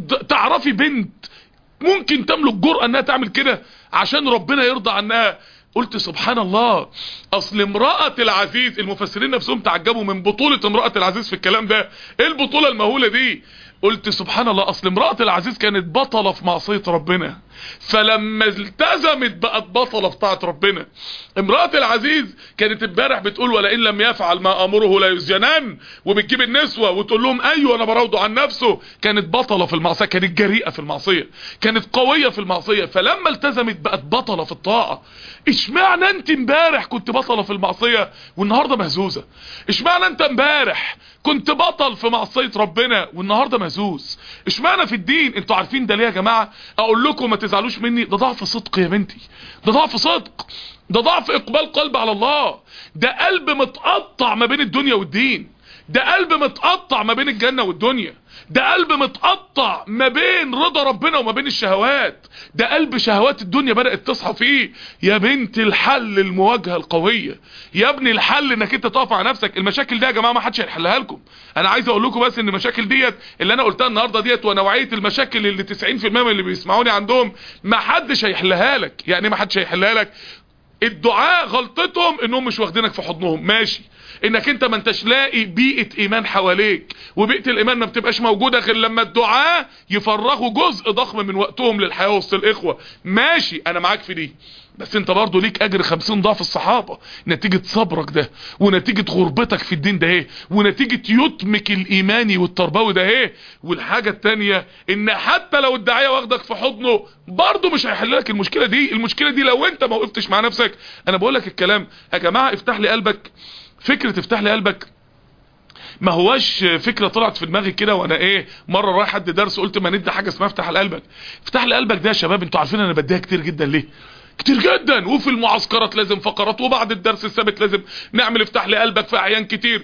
تعرفي بنت ممكن تملك جرأة انها تعمل كده عشان ربنا يرضى عنها؟ قلت سبحان الله. اصل امرأة العزيز، المفسرين نفسهم تعجبوا من بطولة امرأة العزيز في الكلام ده. ايه البطولة المهولة دي؟ قلت سبحان الله. اصل امرأة العزيز كانت بطلة في معصية ربنا، فلما التزمت بقت بطلة في طاعة ربنا. امرأة العزيز كانت امبارح بتقول ولئن لم يفعل ما امره لا يسجنن، وبتجيب النسوة وتقول لهم ايوه انا براوده عن نفسه. كانت بطلة في المعصية، كانت جريئة في المعصية، كانت قوية في المعصية، فلما التزمت بقت بطلة في الطاعة. اشمعنى انت امبارح كنت بطلة في المعصية والنهاردة مهزوزة؟ اشمعنى انت امبارح كنت بطل في معصية ربنا والنهاردة مهزوز؟ اشمعنى في الدين؟ انتوا عارفين ده ليه يا جماعة؟ اقول لكم ما تزعلوش مني، ده ضعف صدق يا بنتي، ده ضعف صدق، ده ضعف اقبال قلب على الله، ده قلب متقطع ما بين الدنيا والدين، ده قلب متقطع ما بين الجنة والدنيا، ده قلب متقطع ما بين رضا ربنا وما بين الشهوات، ده قلب شهوات الدنيا بدأت تصحى فيه. يا بنت الحل المواجهة القوية، يا ابني الحل انك انت تقف على نفسك. المشاكل دي يا جماعة ما حدش هيحلها لكم. انا عايز اقول لكم بس ان المشاكل ديت اللي انا قلتها النهاردة ديت ونوعية المشاكل اللي تسعين في المية من اللي بيسمعوني عندهم ما حدش هيحلها لك. يعني ما حدش هيحلها لك. الدعاء غلطتهم انهم مش واخدينك في حضنهم، ماشي، انك انت ما انتش لاقي بيئة ايمان حواليك، وبيئة الايمان ما بتبقاش موجودة غير لما الدعاء يفرغوا جزء ضخم من وقتهم للحياة وسط الاخوة، ماشي، انا معاك في دي. بس انت برضو ليك اجر خمسين ضعف الصحابة، نتيجة صبرك ده ونتيجة غربتك في الدين ده ايه، ونتيجة يتمك الايماني والتربوي ده ايه. والحاجة التانية ان حتى لو الداعية واخدك في حضنه برضو مش هيحللك المشكلة دي. المشكلة دي لو انت ما وقفتش مع نفسك. انا بقولك الكلام يا جماعة، افتح لي قلبك. فكرة افتح لي قلبك ما هواش فكرة طلعت في دماغي كده وانا ايه مرة رايح حد درس قلت ما ندي حاجة اسمها افتح لي قلبك. افتح لي قلبك ده يا شباب انتوا عارفين انا بديها كتير جدا ليه؟ كتير جدا، وفي المعسكرات لازم فقرات، وبعد الدرس الثابت لازم نعمل افتح لي قلبك في اعيان كتير،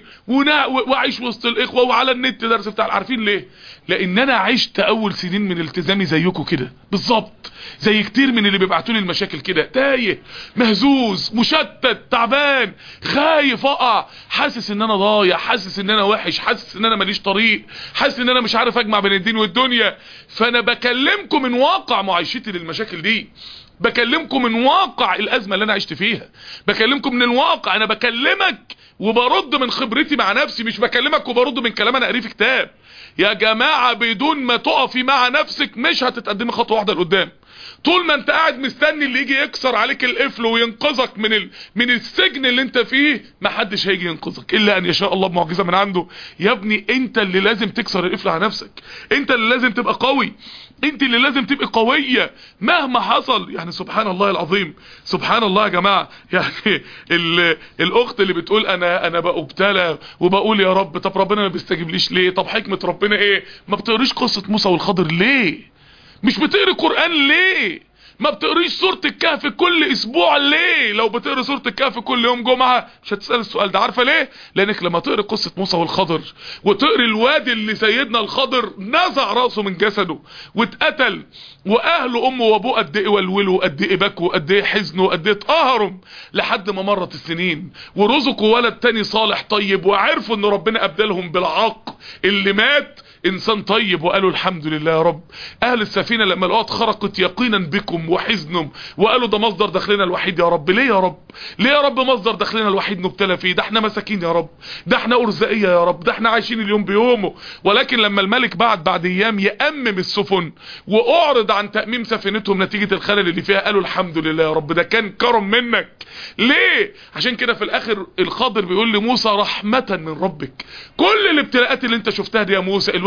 واعيش وسط الاخوة وعلى النت درس افتح. عارفين ليه؟ لان انا عشت اول سنين من التزامي زيكم كده بالظبط، زي كتير من اللي بيبعتوا لي المشاكل كده، تايه، مهزوز، مشتت، تعبان، خايف اقع، حاسس ان انا ضايع، حاسس ان انا وحش، حاسس ان انا ماليش طريق، حاسس ان انا مش عارف اجمع بين الدين والدنيا. فانا بكلمكم من واقع معيشتي للمشاكل دي، بكلمكم من واقع الازمة اللي انا عشت فيها، بكلمكم من الواقع. انا بكلمك وبرد من خبرتي مع نفسي، مش بكلمك وبرد من كلام انا قريه في كتاب. يا جماعة بدون ما تقفي مع نفسك مش هتتقدمي خطوة واحدة لقدام. طول ما انت قاعد مستني اللي يجي يكسر عليك القفل وينقذك من ال... من السجن اللي انت فيه، محدش هيجي ينقذك الا ان يشاء الله بمعجزة من عنده. يا ابني انت اللي لازم تكسر القفل على نفسك، انت اللي لازم تبقى قوي، انت اللي لازم تبقى قوية مهما حصل. يعني سبحان الله العظيم، سبحان الله يا جماعة. يعني ال... الاخت اللي بتقول انا انا بأبتلى وبقول يا رب، طب ربنا ما بيستجيبليش ليه؟ طب حكمة ربنا ايه؟ ما بتقريش قصة موسى والخضر ليه؟ مش بتقري قرآن ليه؟ ما بتقريش سورة الكهف كل اسبوع ليه؟ لو بتقري سورة الكهف كل يوم جمعة مش هتسأل السؤال ده. عارفة ليه؟ لانك لما تقري قصة موسى والخضر وتقري الوادي اللي سيدنا الخضر نزع رأسه من جسده واتقتل، واهله امه وابوه قد ايه ولولوا، قد ايه بكوا، قد ايه حزنوا، قد ايه اتقهروا، لحد ما مرت السنين ورزقوا ولد تاني صالح طيب، وعرفوا ان ربنا ابدلهم بالعاق اللي مات انسان طيب، وقالوا الحمد لله يا رب. اهل السفينة لما لقوها اتخرقت يقينا بكم وحزنهم، وقالوا ده مصدر دخلنا الوحيد يا رب. ليه يا رب؟ ليه يا رب مصدر دخلنا الوحيد نبتلى فيه؟ ده احنا مساكين يا رب، ده احنا ارزاقية يا رب، ده احنا عايشين اليوم بيومه. ولكن لما الملك بعد بعد ايام يأمم السفن واعرض عن تأميم سفينتهم نتيجة الخلل اللي فيها، قالوا الحمد لله يا رب، ده كان كرم منك. ليه؟ عشان كده في الاخر الخضر بيقول لموسى رحمة من ربك. كل الابتلاءات اللي انت شفتها دي يا موسى، الولد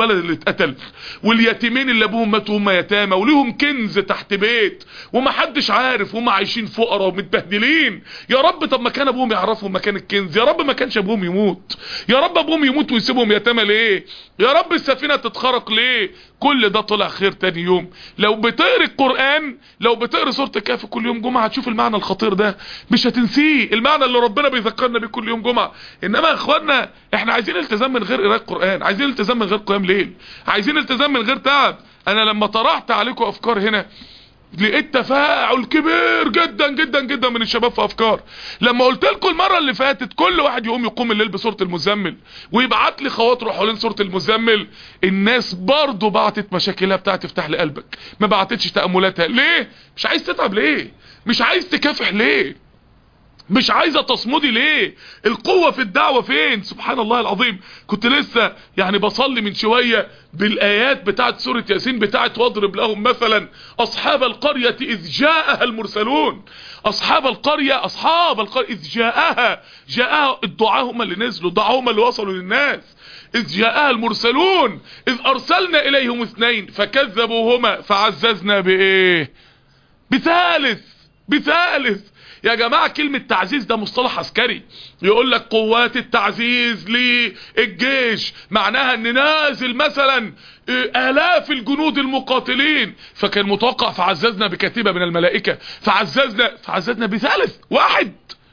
الولد اللي اتقتل، واليتيمين اللي ابوهم ماتوا هم يتامى وليهم كنز تحت بيت ومحدش عارف، وهم عايشين فقراء ومتبهدلين. يا رب طب ما كان ابوهم يعرفوا مكان الكنز، يا رب ما كانش ابوهم يموت، يا رب ابوهم يموت ويسيبهم يتامى ليه، يا رب السفينه تتخرق ليه. كل ده طلع خير تاني يوم. لو بتقري القرآن، لو بتقري سورة الكهف كل يوم جمعة، هتشوف المعنى الخطير ده، مش هتنسيه، المعنى اللي ربنا بيذكرنا بيه كل يوم جمعة. انما يا اخوانا احنا عايزين التزام من غير قراءة قرآن، عايزين التزام من غير قيام ليل، عايزين التزام من غير تعب. انا لما طرحت عليكم افكار هنا لقيت تفاعل كبير جدا جدا جدا من الشباب في افكار. لما قلت لكم المره اللي فاتت كل واحد يقوم يقوم الليل بسوره المزمل ويبعت لي خواطره حوالين سوره المزمل، الناس برضو بعتت مشاكلها بتاعت افتح لي قلبك، ما بعتتش تاملاتها. ليه؟ مش عايز تتعب ليه؟ مش عايز تكافح ليه؟ مش عايزه تصمدي ليه؟ القوه في الدعوه فين؟ سبحان الله العظيم. كنت لسه يعني بصلي من شويه بالايات بتاعت سوره ياسين بتاعت واضرب لهم مثلا اصحاب القريه اذ جاءها المرسلون. اصحاب القريه، اصحاب القريه اذ جاءها، جاءها الدعاء هم اللي نزلوا، الدعاء هم اللي وصلوا للناس. اذ جاءها المرسلون اذ ارسلنا اليهم اثنين فكذبوهما فعززنا بايه؟ بثالث، بثالث. يا جماعة كلمة تعزيز ده مصطلح عسكري، يقول لك قوات التعزيز للجيش، معناها ان نازل مثلا الاف الجنود المقاتلين، فكان متوقع فعززنا بكتيبة من الملائكة، فعززنا فعززنا بثالث واحد.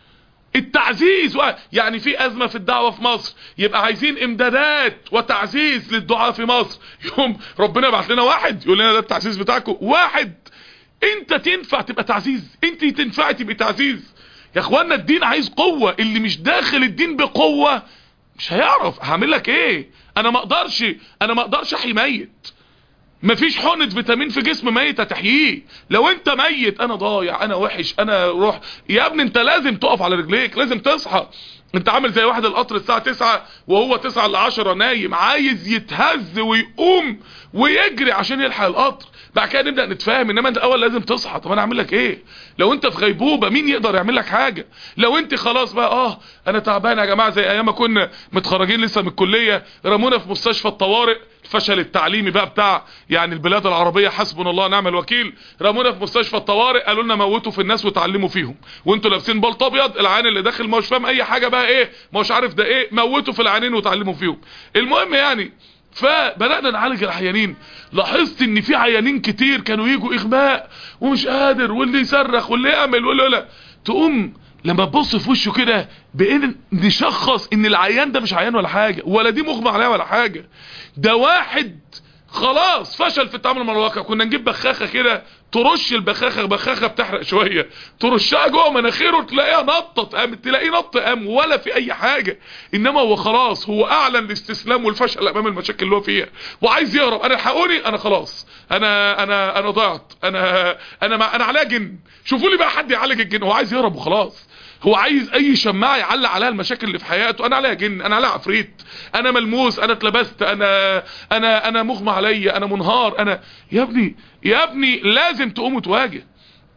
التعزيز واحد. يعني في ازمة في الدعوة في مصر، يبقى عايزين امدادات وتعزيز للدعاء في مصر، يوم ربنا بعت لنا واحد يقول لنا ده التعزيز بتاعكم، واحد. انت تنفع تبقى تعزيز؟ انت تنفع تبقى تعزيز؟ يا اخوانا الدين عايز قوة، اللي مش داخل الدين بقوة مش هيعرف. هعمل لك ايه؟ انا ما اقدرش، انا ما اقدرش احيي ميت. مفيش حقنة فيتامين في جسم ميت هتحييه. لو انت ميت انا ضايع، انا وحش، انا روح، يا ابني انت لازم تقف على رجليك، لازم تصحى. انت عامل زي واحد القطر الساعة تسعة وهو تسعة لعشرة نايم، عايز يتهز ويقوم ويجري عشان يلحق القطر، بعد كده نبدأ نتفاهم. انما انت الاول لازم تصحى. طب انا اعمل لك ايه؟ لو انت في غيبوبة مين يقدر يعمل لك حاجة؟ لو انت خلاص بقى اه انا تعبان يا جماعة، زي ايام ما كنا متخرجين لسه من الكلية رمونا في مستشفى الطوارئ، الفشل التعليمي بقى بتاع يعني البلاد العربية حسبنا الله ونعم الوكيل، رمونا في مستشفى الطوارئ قالوا لنا موتوا في الناس وتعلموا فيهم، وانتوا لابسين بلط ابيض، العيان اللي داخل ما هوش فاهم اي حاجة بقى ايه، ما هوش عارف ده ايه، موتوا في العيانين وتعلموا فيهم. المهم يعني فبدأنا نعالج العيانين، لاحظت ان في عيانين كتير كانوا يجوا اغماء ومش قادر، واللي يصرخ واللي يعمل واللي لا، تقوم لما تبص في وشه كده بقينا نشخص ان العيان ده مش عيان ولا حاجة، ولا دي مغمى عليها ولا حاجة، ده واحد خلاص فشل في التعامل مع الواقع. كنا نجيب بخاخة كده ترش البخاخة، بخاخة بتحرق شوية، ترشها جوه مناخيره تلاقيها نطت قام، تلاقيه نط قام، ولا في اي حاجة. انما هو خلاص هو اعلن الاستسلام والفشل امام المشاكل اللي هو فيها وعايز يهرب. انا الحقوني، انا خلاص، انا انا انا ضعت، انا انا مع انا عليا جن، شوفوا لي بقى حد يعالج الجن. هو عايز يهرب وخلاص، هو عايز اي شماعة يعلق عليها المشاكل اللي في حياته. انا عليها جن، انا عليها عفريت، انا ملموس، انا اتلبست، انا انا انا مغمى عليا، انا منهار، انا يا ابني يا ابني لازم تقوم وتواجه.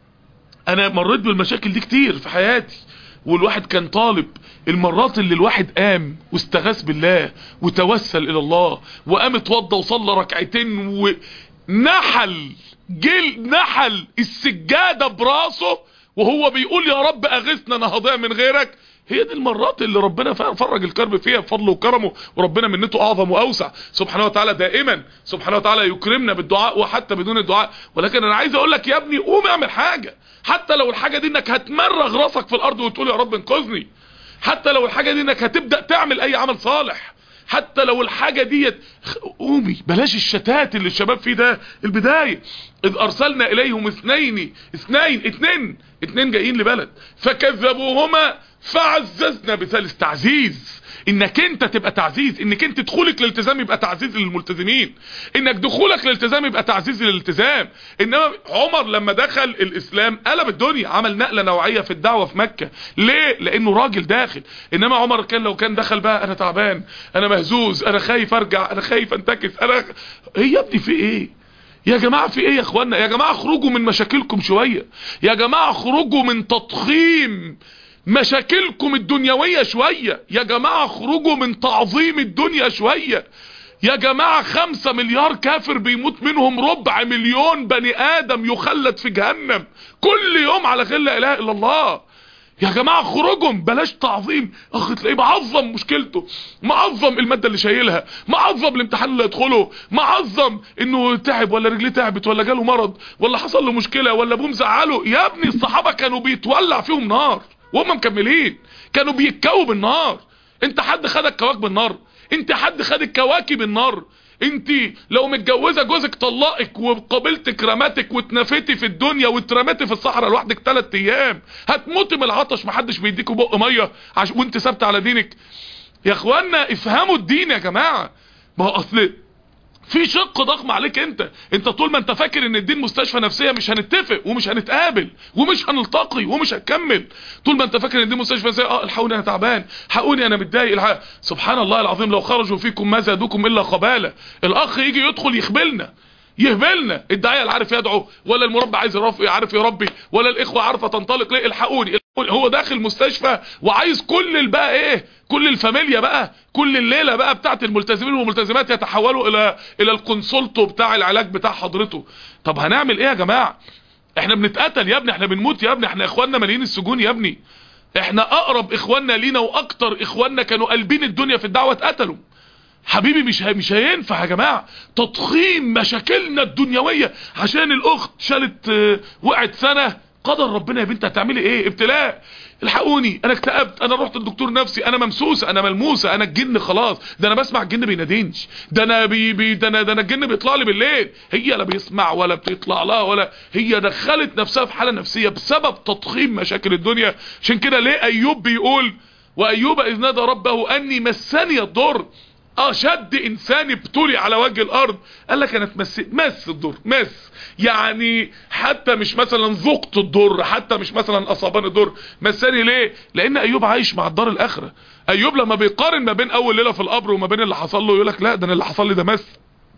انا مريت بالمشاكل دي كتير في حياتي، والواحد كان طالب المرات اللي الواحد قام واستغاث بالله وتوسل الى الله وقام اتوضى وصلى ركعتين ونحل جل نحل السجادة براسه وهو بيقول يا رب اغثنا انا هضيع من غيرك. هي دي المرات اللي ربنا فرج الكرب فيها بفضله وكرمه، وربنا منته اعظم واوسع سبحانه وتعالى. دائما سبحانه وتعالى يكرمنا بالدعاء وحتى بدون الدعاء. ولكن انا عايز اقول لك يا ابني قوم اعمل حاجة، حتى لو الحاجة دي انك هتمرغ راسك في الارض وتقول يا رب انقذني، حتى لو الحاجة دي انك هتبدأ تعمل اي عمل صالح، حتى لو الحاجة ديت قومي. بلاش الشتات اللي الشباب فيه ده. البداية اذ ارسلنا اليهم اثنين اثنين اتنين اتنين جايين لبلد فكذبوهما فعززنا بثالث. تعزيز انك انت تبقى تعزيز، انك انت دخولك للالتزام يبقى تعزيز للملتزمين، انك دخولك للالتزام يبقى تعزيز للالتزام. انما عمر لما دخل الاسلام قلب الدنيا، عمل نقلة نوعية في الدعوة في مكة. ليه؟ لانه راجل داخل. انما عمر كان لو كان دخل بقى انا تعبان، انا مهزوز، انا خايف ارجع، انا خايف انتكس، انا ايه يا ابني في ايه يا جماعة؟ في ايه يا اخوانا؟ يا جماعة اخرجوا من مشاكلكم شوية، يا جماعة اخرجوا من تضخيم مشاكلكم الدنيوية شوية، يا جماعة اخرجوا من تعظيم الدنيا شوية. يا جماعة خمسة مليار كافر بيموت منهم ربع مليون بني ادم يخلد في جهنم كل يوم على غير لا اله الا الله. يا جماعة خروجهم بلاش تعظيم. اخ تلاقيه معظم مشكلته، معظم المادة اللي شايلها، معظم الامتحان اللي يدخله، معظم انه تعب ولا رجليه تعبت ولا جاله مرض ولا حصل له مشكلة ولا ابوه مزعله. يا ابني الصحابة كانوا بيتولع فيهم نار وهم مكملين، كانوا بيتكووا بالنار. انت حد خدك كواكب النار؟ انت حد خدك كواكب النار؟ انت لو متجوزه جوزك طلقك وقابلتك رماتك واتنفيتي في الدنيا واترميتي في الصحراء لوحدك ثلاث ايام هتموتي من العطش، محدش بيديكوا بق ميه عش... وانت ثابته على دينك. يا اخوانا افهموا الدين يا جماعه. ما هو اصل في شق ضخم عليك انت. انت طول ما انت فاكر ان الدين مستشفى نفسيه مش هنتفق ومش هنتقابل ومش هنلتقي ومش هنكمل. طول ما انت فاكر ان الدين مستشفى نفسيه، اه الحقوني انا تعبان، حقوني انا متضايق، الحق. سبحان الله العظيم لو خرجوا فيكم ما زادوكم الا خباله. الاخ يجي يدخل يخبلنا يهبلنا، الداعيه اللي عارف يدعو ولا المربي عايز يربي عارف يربي ولا الاخوه عارفه تنطلق ليه، الحقوني. هو داخل مستشفى وعايز كل البقى ايه، كل الفاميليا بقى، كل الليله بقى بتاعت الملتزمين والملتزمات يتحولوا الى الى الكونسولتو بتاع العلاج بتاع حضرته. طب هنعمل ايه يا جماعه؟ احنا بنتقتل يا ابني، احنا بنموت يا ابني، احنا اخواننا مالين السجون يا ابني، احنا اقرب اخواننا لينا واكتر اخواننا كانوا قلبين الدنيا في الدعوه اتقتلوا. حبيبي مش مش هينفع يا جماعه تضخيم مشاكلنا الدنيويه عشان الاخت شالت اه وقعت سنه. قدر ربنا يا بنت، هتعملي ايه؟ ابتلاء. الحقوني انا اكتئبت، انا رحت للدكتور نفسي، انا ممسوسه، انا ملموسه، انا الجن خلاص، ده انا بسمع الجن بينادينش، ده انا بي بي ده انا ده انا الجن بيطلع لي بالليل. هي لا بيسمع ولا بتطلع لها ولا هي دخلت نفسها في حاله نفسيه بسبب تضخيم مشاكل الدنيا. عشان كده ليه ايوب بيقول وايوب اذ نادى ربه اني مسني الضر. اشد انسان ابتلي على وجه الارض قال لك انا اتمس مس الضر، مس يعني حتى مش مثلا ذقت الضر، حتى مش مثلا اصابني الضر، مساني. ليه؟ لان ايوب عايش مع الدار الاخره. ايوب لما بيقارن ما بين اول ليله في القبر وما بين اللي حصل له يقول لك لا ده انا اللي حصل لي ده مس.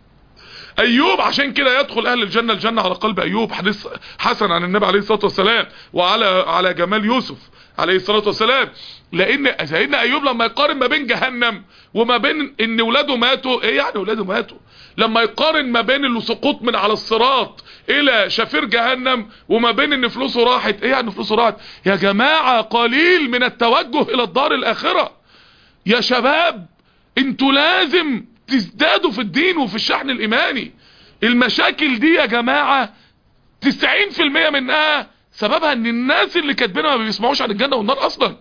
ايوب عشان كده يدخل اهل الجنه الجنه على قلب ايوب، حديث حسن عن النبي عليه الصلاه والسلام، وعلى على جمال يوسف عليه الصلاه والسلام. لان سيدنا ايوب لما يقارن ما بين جهنم وما بين ان ولاده ماتوا، ايه يعني ولاده ماتوا؟ لما يقارن ما بين اللي سقوط من على الصراط الى شفير جهنم وما بين ان فلوسه راحت، ايه يعني فلوسه راحت؟ يا جماعه قليل من التوجه الى الدار الاخره. يا شباب انتوا لازم تزدادوا في الدين وفي الشحن الايماني. المشاكل دي يا جماعه تسعين في المية منها سببها ان الناس اللي كاتبينها ما بيسمعوش عن الجنه والنار اصلا.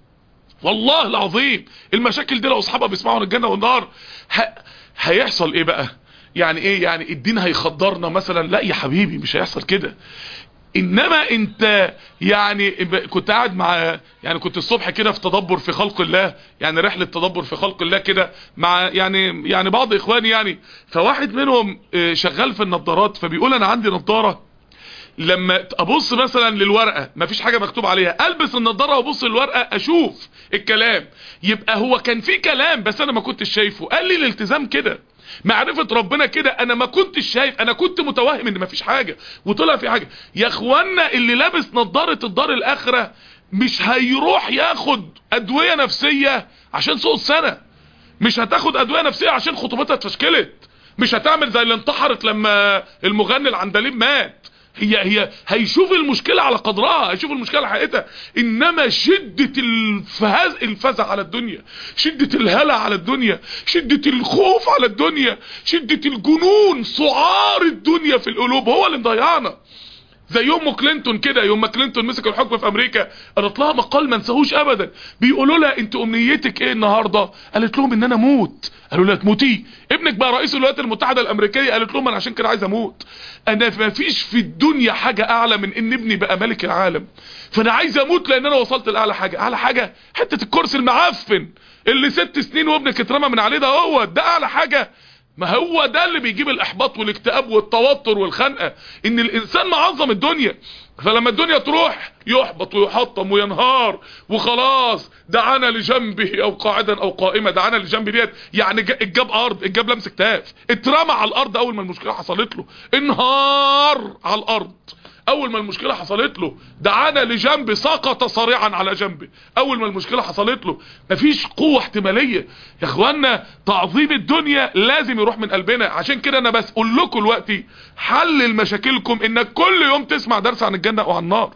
والله العظيم المشاكل دي لو اصحابها بيسمعوا عن الجنه والنار ه... هيحصل ايه بقى؟ يعني ايه يعني الدين هيخدرنا مثلا؟ لا يا حبيبي مش هيحصل كده. انما انت يعني كنت قاعد مع يعني كنت الصبح كده في تدبر في خلق الله، يعني رحله تدبر في خلق الله كده مع يعني يعني بعض اخواني يعني، فواحد منهم شغال في النظارات فبيقول انا عندي نظاره لما ابص مثلا للورقه مفيش حاجه مكتوب عليها، البس النضاره وابص للورقه اشوف الكلام، يبقى هو كان في كلام بس انا ما كنتش شايفه. قال لي الالتزام كده، معرفه ربنا كده، انا ما كنتش شايف، انا كنت متوهم ان مفيش حاجه وطلع في حاجه. يا اخوانا اللي لابس نضاره الدار الاخره مش هيروح ياخد ادويه نفسيه عشان سوء السنه، مش هتاخد ادويه نفسيه عشان خطوبتها اتفشكلت، مش هتعمل زي اللي انتحرت لما المغني العندليب مات. هي هي هيشوف المشكلة على قدرها، هيشوف المشكلة على حقيقتها. انما شدة الفهز الفزع على الدنيا، شدة الهلع على الدنيا، شدة الخوف على الدنيا، شدة الجنون، سعار الدنيا في القلوب هو اللي مضيعنا. زي يوم كلينتون كده، يوم ما كلينتون مسك الحكم في امريكا قالت لها مقال ما انساهوش ابدا، بيقولوا لها انت امنيتك ايه النهارده؟ قالت لهم ان انا اموت. قالوا لها تموتي؟ ابنك بقى رئيس الولايات المتحده الامريكيه. قالت لهم انا عشان كده عايز اموت، انا ما فيش في الدنيا حاجه اعلى من ان ابني بقى ملك العالم، فانا عايز اموت لان انا وصلت لاعلى حاجه. اعلى حاجه حته الكرسي المعفن اللي ست سنين وابنك اترمى من عليه، ده هو ده اعلى حاجه؟ ما هو ده اللي بيجيب الاحباط والاكتئاب والتوتر والخنقه، ان الانسان معظم الدنيا، فلما الدنيا تروح يحبط ويحطم وينهار وخلاص. دعانا لجنبه او قاعدا او قائمه، دعانا لجنبه ديت يعني الجاب ارض، الجاب لمس كتاف، اترمى على الارض اول ما المشكله حصلت له، انهار على الارض اول ما المشكله حصلت له دعانا لجنب سقط صريعا على جنبه. اول ما المشكله حصلت له مفيش قوه احتماليه يا اخوانا. تعظيم الدنيا لازم يروح من قلبنا. عشان كده انا بس اقول لكم دلوقتي حل مشاكلكم انك كل يوم تسمع درس عن الجنه وعن النار.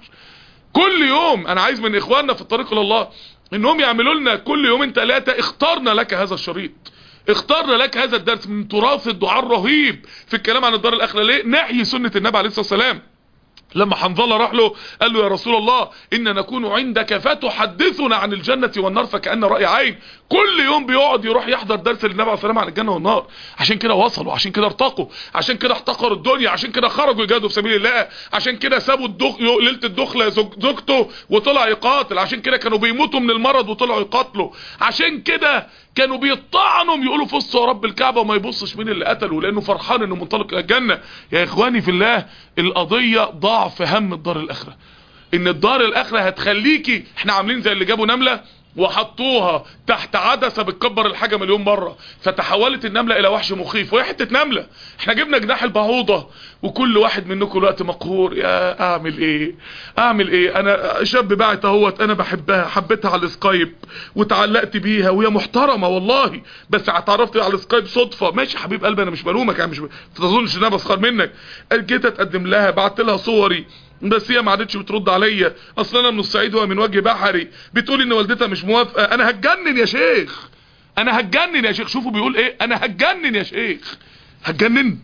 كل يوم انا عايز من اخواننا في الطريق الى الله انهم يعملوا لنا كل يومين ثلاثه اخترنا لك هذا الشريط، اخترنا لك هذا الدرس من تراث الدعاء الرهيب في الكلام عن الدار الاخره. ليه؟ نحيي سنه النبي عليه الصلاه والسلام. لما حنظله راح له قال له يا رسول الله إن نكون عندك فتحدثنا عن الجنة والنار فكأن رأي عين. كل يوم بيقعد يروح يحضر درس للنبي عليه الصلاة والسلام عن الجنة والنار. عشان كده وصلوا، عشان كده ارتقوا، عشان كده احتقروا الدنيا، عشان كده خرجوا يجاهدوا في سبيل الله، عشان كده سابوا الدخ... ليلة الدخلة زوجته وطلع يقاتل، عشان كده كانوا بيموتوا من المرض وطلعوا يقاتلوا، عشان كده كانوا بيطعنوا يقولوا فصوا يا رب الكعبة وما يبصش مين اللي قتله لانه فرحان انه منطلق الى الجنة. يا اخواني في الله القضية ضعف هم الدار الاخرة. ان الدار الاخرة هتخليكي، احنا عاملين زي اللي جابوا نملة وحطوها تحت عدسة بتكبر الحاجة مليون مرة فتحولت النملة الى وحش مخيف وهي حتة نملة. احنا جبنا جناح البعوضة وكل واحد منكم الوقت مقهور. يا اعمل ايه اعمل ايه انا شاب باعت اهوت انا بحبها حبيتها على السكايب وتعلقت بيها وهي محترمة والله بس اتعرفت على السكايب صدفة. ماشي حبيب قلبي انا مش بلومك يعني مش ب... تظنش ان انا بسخر منك. جيت اتقدم لها بعت لها صوري بس هي ما عادتش بترد عليا. اصلا انا من الصعيد وهي من وجه بحري. بتقول ان والدتها مش موافقه. انا هتجنن يا شيخ انا هتجنن يا شيخ. شوفوا بيقول ايه انا هتجنن يا شيخ. هتجنن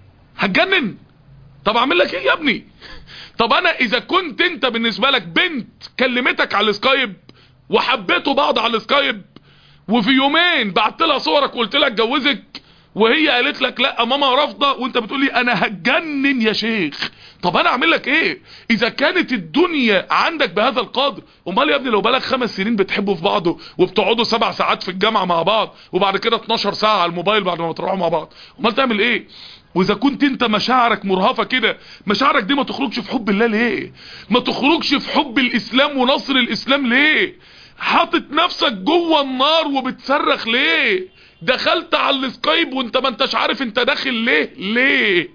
هتجنن. طب اعمل لك ايه يا ابني؟ طب انا اذا كنت انت بالنسبه لك بنت كلمتك على السكايب وحبيتوا بعض على السكايب وفي يومين بعت لها صورك وقلت لها اتجوزك وهي قالت لك لا ماما رافضه وانت بتقول لي انا هتجنن يا شيخ. طب انا اعمل لك ايه اذا كانت الدنيا عندك بهذا القدر؟ امال يا ابني لو بقالك خمس سنين بتحبوا في بعض وبتقعدوا سبع ساعات في الجامعه مع بعض وبعد كده اتناشر ساعه على الموبايل بعد ما تروحوا مع بعض، امال تعمل ايه؟ واذا كنت انت مشاعرك مرهفه كده، مشاعرك دي ما تخرجش في حب الله ليه؟ ما تخرجش في حب الاسلام ونصر الاسلام ليه؟ حاطط نفسك جوه النار وبتصرخ ليه؟ دخلت على السكايب وانت ما انتش عارف انت داخل ليه ليه؟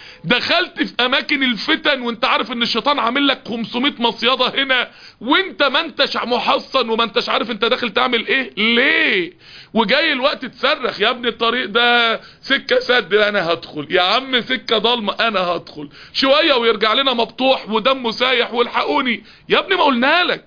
دخلت في اماكن الفتن وانت عارف ان الشيطان عامل لك خمسمية مصيده هنا وانت ما انتش محصن وما انتش عارف انت داخل تعمل ايه ليه؟ وجاي الوقت تصرخ يا ابني الطريق ده سكه سد انا هدخل، يا عم سكه ضلمه انا هدخل، شويه ويرجع لنا مبطوح ودمه سايح والحقوني. يا ابني ما قلنا لك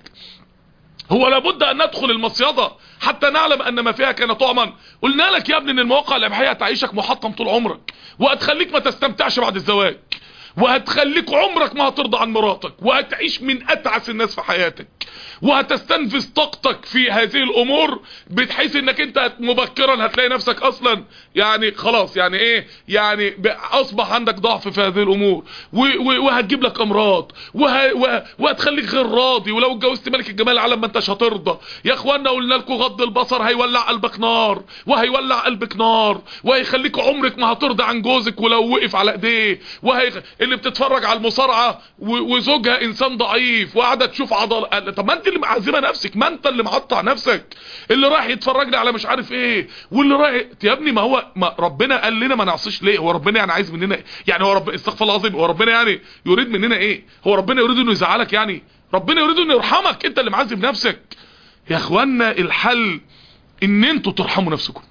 هو لابد ان ندخل المصيده حتى نعلم ان ما فيها كان طعما؟ قلنا لك يا ابني ان المواقع الاباحيه هتعيشك محطم طول عمرك وهتخليك ما تستمتعش بعد الزواج وهتخليك عمرك ما هترضى عن مراتك وهتعيش من اتعس الناس في حياتك وهتستنفذ طاقتك في هذه الامور بتحيث انك انت مبكرا هتلاقي نفسك اصلا يعني خلاص يعني ايه يعني اصبح عندك ضعف في هذه الامور وهتجيب لك امراض وه... وه... وهتخليك غير راضي. ولو اتجوزت ملك الجمال العالم ما انتش هترضى. يا اخوانا قلنا لكم غض البصر هيولع قلبك نار وهيولع قلبك نار وهيخليك عمرك ما هترضى عن جوزك ولو وقف على ايديه وهي اللي بتتفرج على المصارعه وزوجها انسان ضعيف وقاعده تشوف عضل. طب ما انت اللي معذبه نفسك، ما انت اللي معطع نفسك، اللي رايح يتفرج لي على مش عارف ايه واللي رايح يا ابني. ما هو ما ربنا قال لنا ما نعصيش ليه؟ هو ربنا يعني عايز مننا إيه؟ يعني هو رب استغفر الله العظيم هو ربنا يعني يريد مننا ايه؟ هو ربنا يريد انه يزعلك يعني؟ ربنا يريد انه يرحمك، انت اللي معذب نفسك. يا اخوانا الحل ان انتوا ترحموا نفسكم.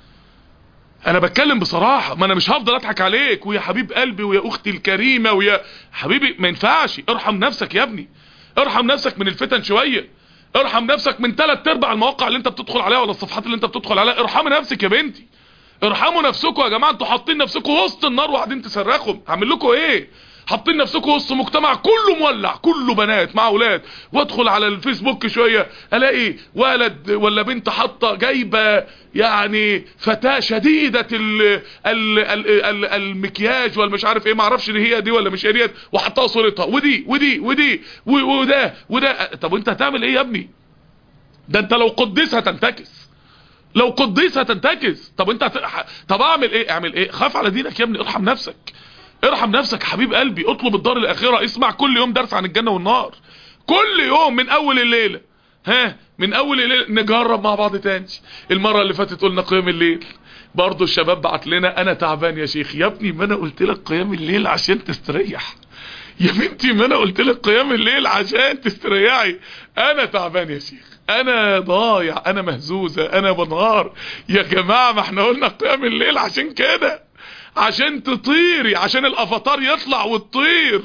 انا بتكلم بصراحة، ما انا مش هفضل اضحك عليك ويا حبيب قلبي ويا اختي الكريمة ويا حبيبي. ما ينفعش. ارحم نفسك يا ابني، ارحم نفسك من الفتن شوية، ارحم نفسك من ثلاث ارباع المواقع اللي انت بتدخل عليها ولا الصفحات اللي انت بتدخل عليها. ارحمي نفسك يا بنتي، ارحموا نفسكم يا جماعة. انتوا حاطين نفسكم وسط النار وقاعدين تصرخوا. هعمل لكم ايه؟ حاطين نفسكم وسط مجتمع كله مولع، كله بنات مع اولاد. وادخل على الفيسبوك شويه الاقي ولد ولا بنت حاطه جايبه يعني فتاه شديده ال ال ال ال المكياج ولا مش عارف ايه، ما اعرفش ان هي دي ولا مش هي ديت، وحطها صورتها ودي ودي ودي وده وده. طب انت هتعمل ايه يا ابني؟ ده انت لو قديس هتنتكس، لو قديس هتنتكس. طب انت هت... طب اعمل ايه؟ اعمل ايه؟ خاف على دينك يا ابني، ارحم نفسك، ارحم نفسك حبيب قلبي. اطلب الدار الاخره، اسمع كل يوم درس عن الجنه والنار، كل يوم من اول الليله. ها من اول الليله نجرب مع بعض تاني. المره اللي فاتت قلنا قيام الليل، برضو الشباب بعت لنا انا تعبان يا شيخ. يا ابني ما انا قلت لك قيام الليل عشان تستريح، يا بنتي ما انا قلت لك قيام الليل عشان تستريحي. انا تعبان يا شيخ، انا ضايع، انا مهزوزة، انا بنهار. يا جماعة ما احنا قلنا قيام الليل عشان كده، عشان تطيري، عشان الافاتار يطلع وتطير،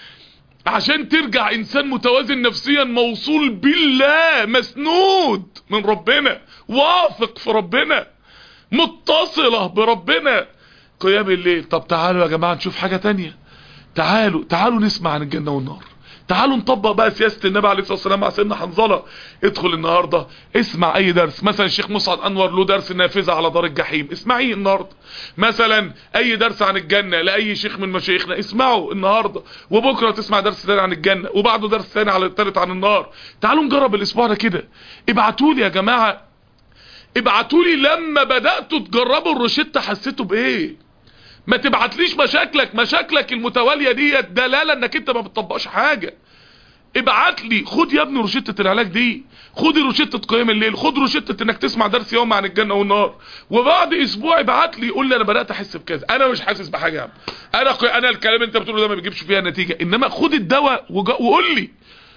عشان ترجع انسان متوازن نفسيا، موصول بالله، مسنود من ربنا، واثق في ربنا، متصلة بربنا. قيام الليل. طب تعالوا يا جماعة نشوف حاجة تانية. تعالوا تعالوا نسمع عن الجنة والنار. تعالوا نطبق بقى سياسة النبي عليه الصلاة والسلام مع سيدنا حنظلة. ادخل النهاردة اسمع اي درس، مثلا الشيخ مسعد انور له درس النافذة على دار الجحيم، اسمعيه النهاردة. مثلا اي درس عن الجنة لاي شيخ من مشايخنا اسمعه النهاردة، وبكرة تسمع درس تاني عن الجنة، وبعده درس تاني على التالت عن النار. تعالوا نجرب الاسبوع ده كده. ابعتولي يا جماعة، ابعتولي لما بدأتوا تجربوا الروشتة حسيتوا بايه. ما تبعتليش مشاكلك، مشاكلك المتوالية دي دلالة انك انت ما بتطبقش حاجة. ابعت لي، خد يا ابني روشتة العلاج دي، خد روشتة قيام الليل، خد روشتة انك تسمع درس يوم عن الجنة والنار، وبعد اسبوع ابعت لي قول لي انا بدأت احس بكذا. انا مش حاسس بحاجة يا عم، انا ق... انا الكلام انت بتقوله ده ما بيجيبش فيها نتيجة، انما خد الدواء وج... وقول لي.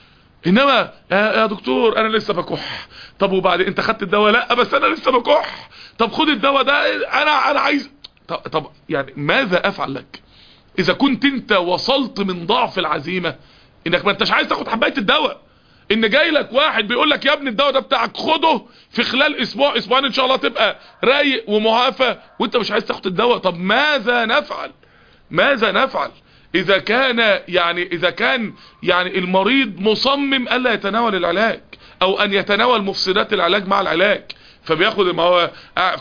انما يا, يا دكتور انا لسه بكح. طب وبعد انت خدت الدواء؟ لا بس انا لسه بكح. طب خد الدواء ده، انا انا عايز. طب, طب يعني ماذا افعل لك اذا كنت انت وصلت من ضعف العزيمة انك ما انتش عايز تاخد حباية الدواء، ان جاي لك واحد بيقول لك يا ابني الدواء ده بتاعك خده في خلال اسبوع اسبوعين ان شاء الله تبقى رايق ومعافى، وانت مش عايز تاخد الدواء. طب ماذا نفعل؟ ماذا نفعل اذا كان يعني اذا كان يعني المريض مصمم الا يتناول العلاج، او ان يتناول مفسدات العلاج مع العلاج، فبياخد ما هو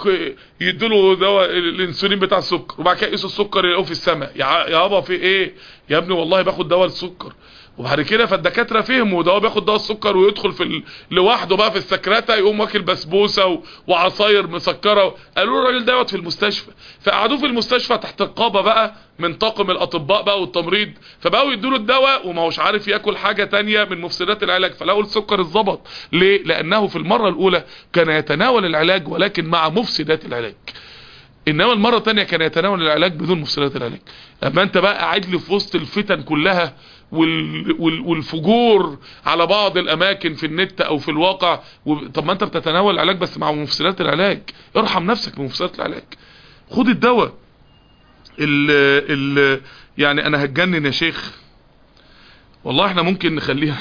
يديله دواء الانسولين بتاع السكر، وبعد كده يقيس السكر يلاقوه في السماء. يا يابا في ايه يا ابني؟ والله باخد دواء السكر. وبعد كده فالدكاتره فهموا ده هو بياخد دواء السكر ويدخل في ال... لوحده بقى في السكرته، يقوم واكل بسبوسه و... وعصاير مسكره. قالوا له الراجل دوت في المستشفى، فقعدوه في المستشفى تحت رقابه بقى من طاقم الاطباء بقى والتمريض، فبقوا يدوا له الدواء وما هوش عارف ياكل حاجه تانية من مفسدات العلاج، فلقوا السكر اتظبط. ليه؟ لانه في المره الاولى كان يتناول العلاج ولكن مع مفسدات العلاج، انما المره الثانيه كان يتناول العلاج بدون مفسدات العلاج. اما انت بقى قاعد لي في وسط الفتن كلها وال... وال... والفجور على بعض الاماكن في النت او في الواقع و... طب ما انت بتتناول العلاج بس مع مفسدات العلاج. ارحم نفسك بمفسدات العلاج، خد الدواء. ال... ال... يعني انا هتجنن يا شيخ والله. احنا ممكن نخليها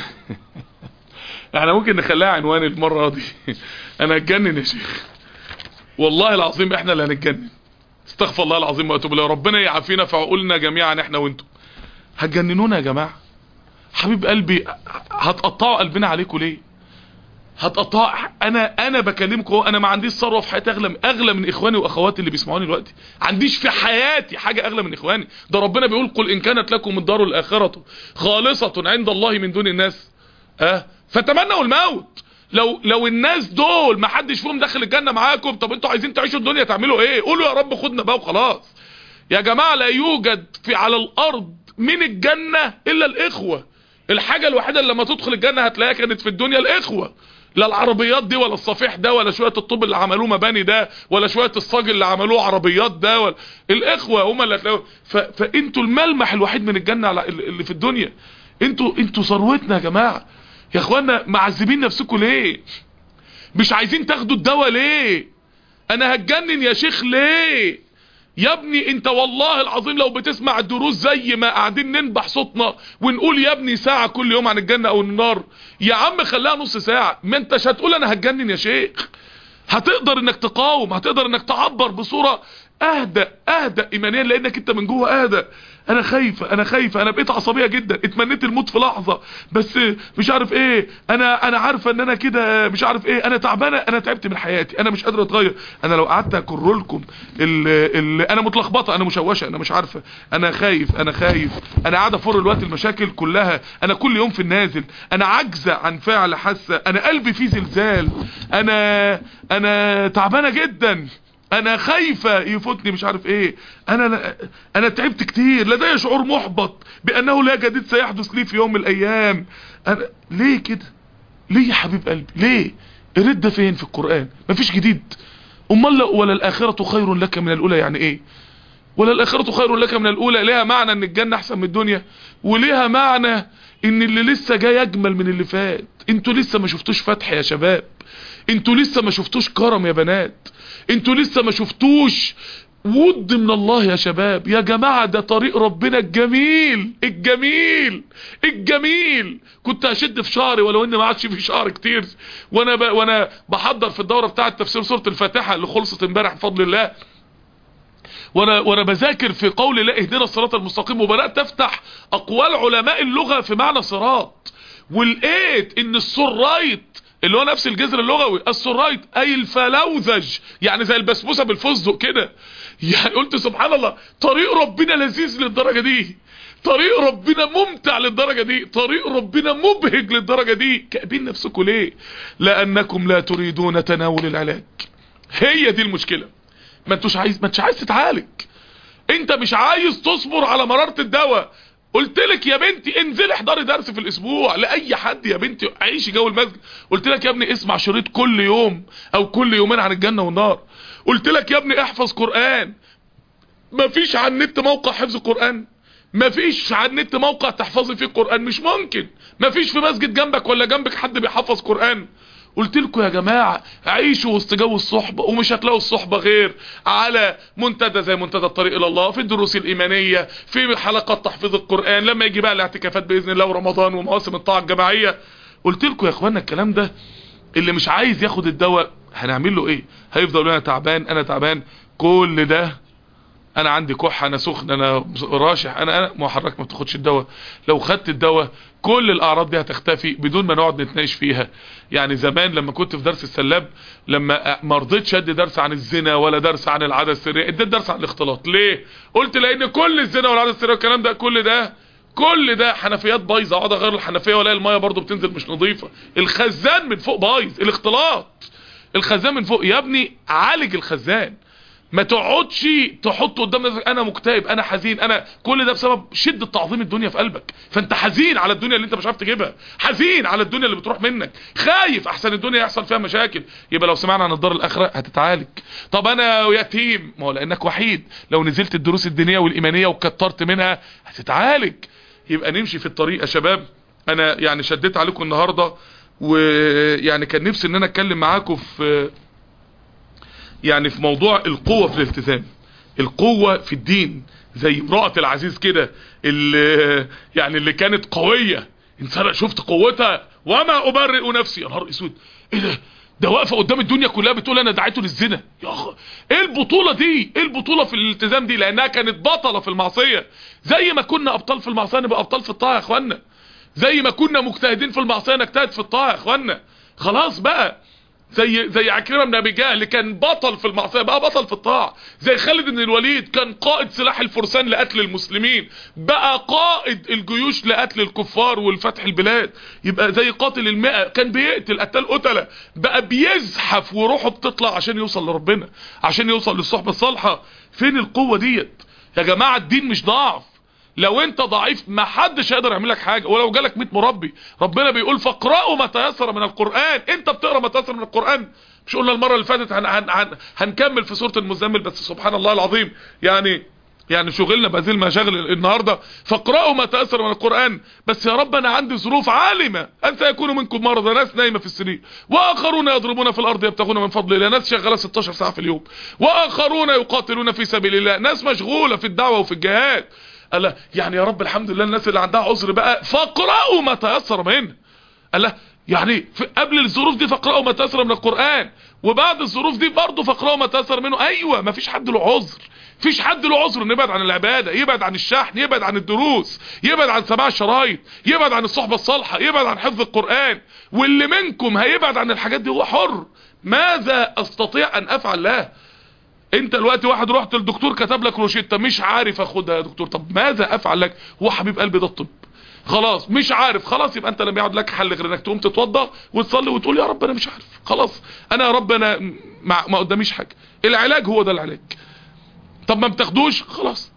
احنا ممكن نخليها عنوان المره دي انا هتجنن يا شيخ والله العظيم. احنا اللي هنتجنن، استغفر الله العظيم واتوب اليه. ربنا يعافينا في عقولنا جميعا احنا وانتم. هتجننونا يا جماعه. حبيب قلبي هتقطعوا قلبنا عليكم ليه؟ هتقطع. انا انا بكلمكم، انا ما عنديش ثروه في حياتي اغلى اغلى من اخواني واخواتي اللي بيسمعوني دلوقتي. عنديش في حياتي حاجه اغلى من اخواني. ده ربنا بيقول قل ان كانت لكم الدار الاخره خالصه عند الله من دون الناس اه فتمنوا الموت. لو لو الناس دول ما حدش فيهم داخل الجنه معاكم، طب انتوا عايزين تعيشوا الدنيا تعملوا ايه؟ قولوا يا رب خدنا بقى وخلاص. يا جماعه لا يوجد في على الارض من الجنه الا الاخوه. الحاجه الوحيده اللي لما تدخل الجنه هتلاقيها كانت في الدنيا الاخوه. لا العربيات دي ولا الصفيح ده ولا شويه الطوب اللي عملوه مباني ده ولا شويه الصاج اللي عملوه عربيات ده ولا الاخوه هم اللي هتلاقوا. فانتوا الملمح الوحيد من الجنه على اللي في الدنيا. انتوا انتوا ثروتنا يا جماعه. يا اخوانا معذبين نفسكم ليه؟ مش عايزين تاخدوا الدواء ليه؟ انا هتجنن يا شيخ ليه؟ يا ابني انت والله العظيم لو بتسمع الدروس زي ما قاعدين ننبح صوتنا ونقول يا ابني ساعة كل يوم عن الجنة او النار، يا عم خليها نص ساعة. ما انتش هتقول انا هتجنن يا شيخ. هتقدر انك تقاوم، هتقدر انك تعبر بصورة اهدى اهدى ايمانيا لانك انت من جوه اهدى. انا خايفه انا خايفه انا بقيت عصبيه جدا، اتمنيت الموت في لحظه، بس مش عارف ايه. انا انا عارفه ان انا كده مش عارف ايه. انا تعبانه، انا تعبت من حياتي، انا مش قادره اتغير. انا لو قعدت اكرر لكم اللي انا متلخبطه، انا مشوشه، انا مش عارفه، انا خايف انا خايف انا قاعده افر الوقت المشاكل كلها، انا كل يوم في النازل، انا عاجزه عن فعل حاسه، انا قلبي فيه زلزال، انا انا تعبانه جدا، انا خايفة يفوتني مش عارف ايه. انا انا تعبت كتير، لدي شعور محبط بانه لا جديد سيحدث لي في يوم من الايام. أنا ليه كده؟ ليه يا حبيب قلبي ليه؟ الرد فين في القرآن؟ مفيش جديد. امال ولا الاخرة خير لك من الاولى يعني ايه؟ ولا الاخرة خير لك من الاولى. ليها معنى ان الجنة احسن من الدنيا، وليها معنى ان اللي لسه جاي اجمل من اللي فات. انتوا لسه ما شفتوش فتح يا شباب، انتوا لسه ما شفتوش كرم يا بنات، انتوا لسه ما شفتوش ود من الله يا شباب. يا جماعة ده طريق ربنا الجميل الجميل الجميل. كنت هشد في شعري ولو ان ما عادش في شعر كتير، وانا ب... وانا بحضر في الدورة بتاعة تفسير سورة الفاتحة اللي خلصت امبارح بفضل الله، وانا وانا بذاكر في قول الله اهدنا الصراط المستقيم، وبدات افتح اقوال علماء اللغة في معنى صراط، ولقيت ان السرايت اللي هو نفس الجذر اللغوي، السرايت اي الفلوذج، يعني زي البسبوسه بالفستق كده. يعني قلت سبحان الله، طريق ربنا لذيذ للدرجه دي، طريق ربنا ممتع للدرجه دي، طريق ربنا مبهج للدرجه دي. كأبين نفسكم ليه؟ لانكم لا تريدون تناول العلاج. هي دي المشكله. ما انتوش عايز، ما انتش عايز تتعالج، انت مش عايز تصبر على مرارة الدواء. قلت لك يا بنتي انزلي احضري درس في الاسبوع لاي حد يا بنتي، عيشي جو المسجد. قلت لك يا ابني اسمع شريط كل يوم او كل يومين عن الجنة والنار. قلت لك يا ابني احفظ قرآن. مفيش على النت موقع حفظ قرآن، مفيش على النت موقع تحفظي فيه قرآن، مش ممكن. مفيش في مسجد جنبك ولا جنبك حد بيحفظ قرآن. قلت لكم يا جماعة عيشوا وسط جو الصحبة، ومش هتلاقوا الصحبة غير على منتدى زي منتدى الطريق الى الله، في الدروس الايمانية، في حلقات تحفيظ القرآن، لما يجي بقى الاعتكافات باذن الله ورمضان ومواسم الطاعة الجماعية. قلت لكم يا اخوانا الكلام ده، اللي مش عايز ياخد الدواء هنعمل له ايه؟ هيفضل انا تعبان انا تعبان كل ده، انا عندي كحه، انا سخن، انا راشح، انا انا ما حضرتك ما بتاخدش الدواء. لو خدت الدواء كل الاعراض دي هتختفي بدون ما نقعد نتناقش فيها. يعني زمان لما كنت في درس السلاب، لما ما رضيتش ادي درس عن الزنا ولا درس عن العاده السريه، اديت درس عن الاختلاط. ليه؟ قلت لان كل الزنا والعاده السريه والكلام ده كل ده كل ده حنفيات بايظه، اقعد اغير الحنفيه والاقي الميه برضو بتنزل مش نظيفه، الخزان من فوق بايظ، الاختلاط الخزان من فوق. يا ابني عالج الخزان، ما تقعدش تحط قدام نفسك انا مكتئب انا حزين انا، كل ده بسبب شدة تعظيم الدنيا في قلبك. فانت حزين على الدنيا اللي انت مش عارف تجيبها، حزين على الدنيا اللي بتروح منك، خايف احسن الدنيا يحصل فيها مشاكل. يبقى لو سمعنا عن الدار الاخره هتتعالج. طب انا يتيم، ما هو لانك وحيد، لو نزلت الدروس الدينيه والايمانيه وكترت منها هتتعالج. يبقى نمشي في الطريق يا شباب. انا يعني شديت عليكم النهارده، ويعني كان نفسي ان انا اتكلم معاكم في يعني في موضوع القوة في الالتزام، القوة في الدين، زي امرأة العزيز كده اللي يعني اللي كانت قوية، انسان شفت قوتها وما ابرئ نفسي. يا نهار اسود، ايه ده؟ ده واقفه قدام الدنيا كلها بتقول انا دعيته للزنا. يا اخ ايه البطولة دي؟ ايه البطولة في الالتزام دي؟ لانها كانت بطلة في المعصية. زي ما كنا ابطال في المعصية نبقى ابطال في الطاعة يا اخوانا، زي ما كنا مجتهدين في المعصية نجتهد في الطاعة يا اخوانا. خلاص بقى، زي زي عكرمة بن ابي جهل كان بطل في المعصيه بقى بطل في الطاعه، زي خالد بن الوليد كان قائد سلاح الفرسان لقتل المسلمين بقى قائد الجيوش لقتل الكفار والفتح البلاد. يبقى زي قاتل المئة كان بيقتل قتال قتله بقى بيزحف وروحه بتطلع عشان يوصل لربنا، عشان يوصل للصحبه الصالحه. فين القوه ديت يا جماعه؟ الدين مش ضعف. لو انت ضعيف ما حدش هيقدر يعمل لك حاجه، ولو جالك مية مربي. ربنا بيقول فاقرأوا ما تيسر من القرآن. انت بتقرا ما تيسر من القرآن؟ مش قلنا المره اللي فاتت هن هن هن هنكمل في سوره المزمل، بس سبحان الله العظيم يعني يعني شغلنا بهذه المشاغل النهارده. فاقرأوا ما تيسر من القرآن. بس يا رب انا عندي ظروف عالمه ان سيكون منكم مرضى، ناس نايمه في السرير، واخرون يضربون في الارض يبتغون من فضل الله، ناس شغاله ستاشر ساعه في اليوم، واخرون يقاتلون في سبيل الله، ناس مشغوله في الدعوه وفي الجهاد. قال يعني يا رب الحمد لله الناس اللي عندها عذر بقى فاقرأوا ما تيسر منه. قال يعني قبل الظروف دي فاقرأوا ما تيسر من القرآن، وبعد الظروف دي برضه فاقرأوا ما تيسر منه. ايوه ما فيش حد له عذر، فيش حد له عذر انه يبعد عن العباده، يبعد عن الشحن، يبعد عن الدروس، يبعد عن سماع الشرايط، يبعد عن الصحبه الصالحه، يبعد عن حفظ القرآن. واللي منكم هيبعد عن الحاجات دي هو حر. ماذا استطيع ان افعل له؟ انت دلوقتي واحد رحت للدكتور كتب لك روشته مش عارف اخدها يا دكتور، طب ماذا افعل لك؟ هو حبيب قلبي ده الطب، خلاص مش عارف، خلاص يبقى انت لم يعد لك حل غير انك تقوم تتوضا وتصلي وتقول يا رب انا مش عارف، خلاص انا يا رب انا ما, ما قداميش حاجه. العلاج هو ده العلاج. طب ما بتاخدوش خلاص،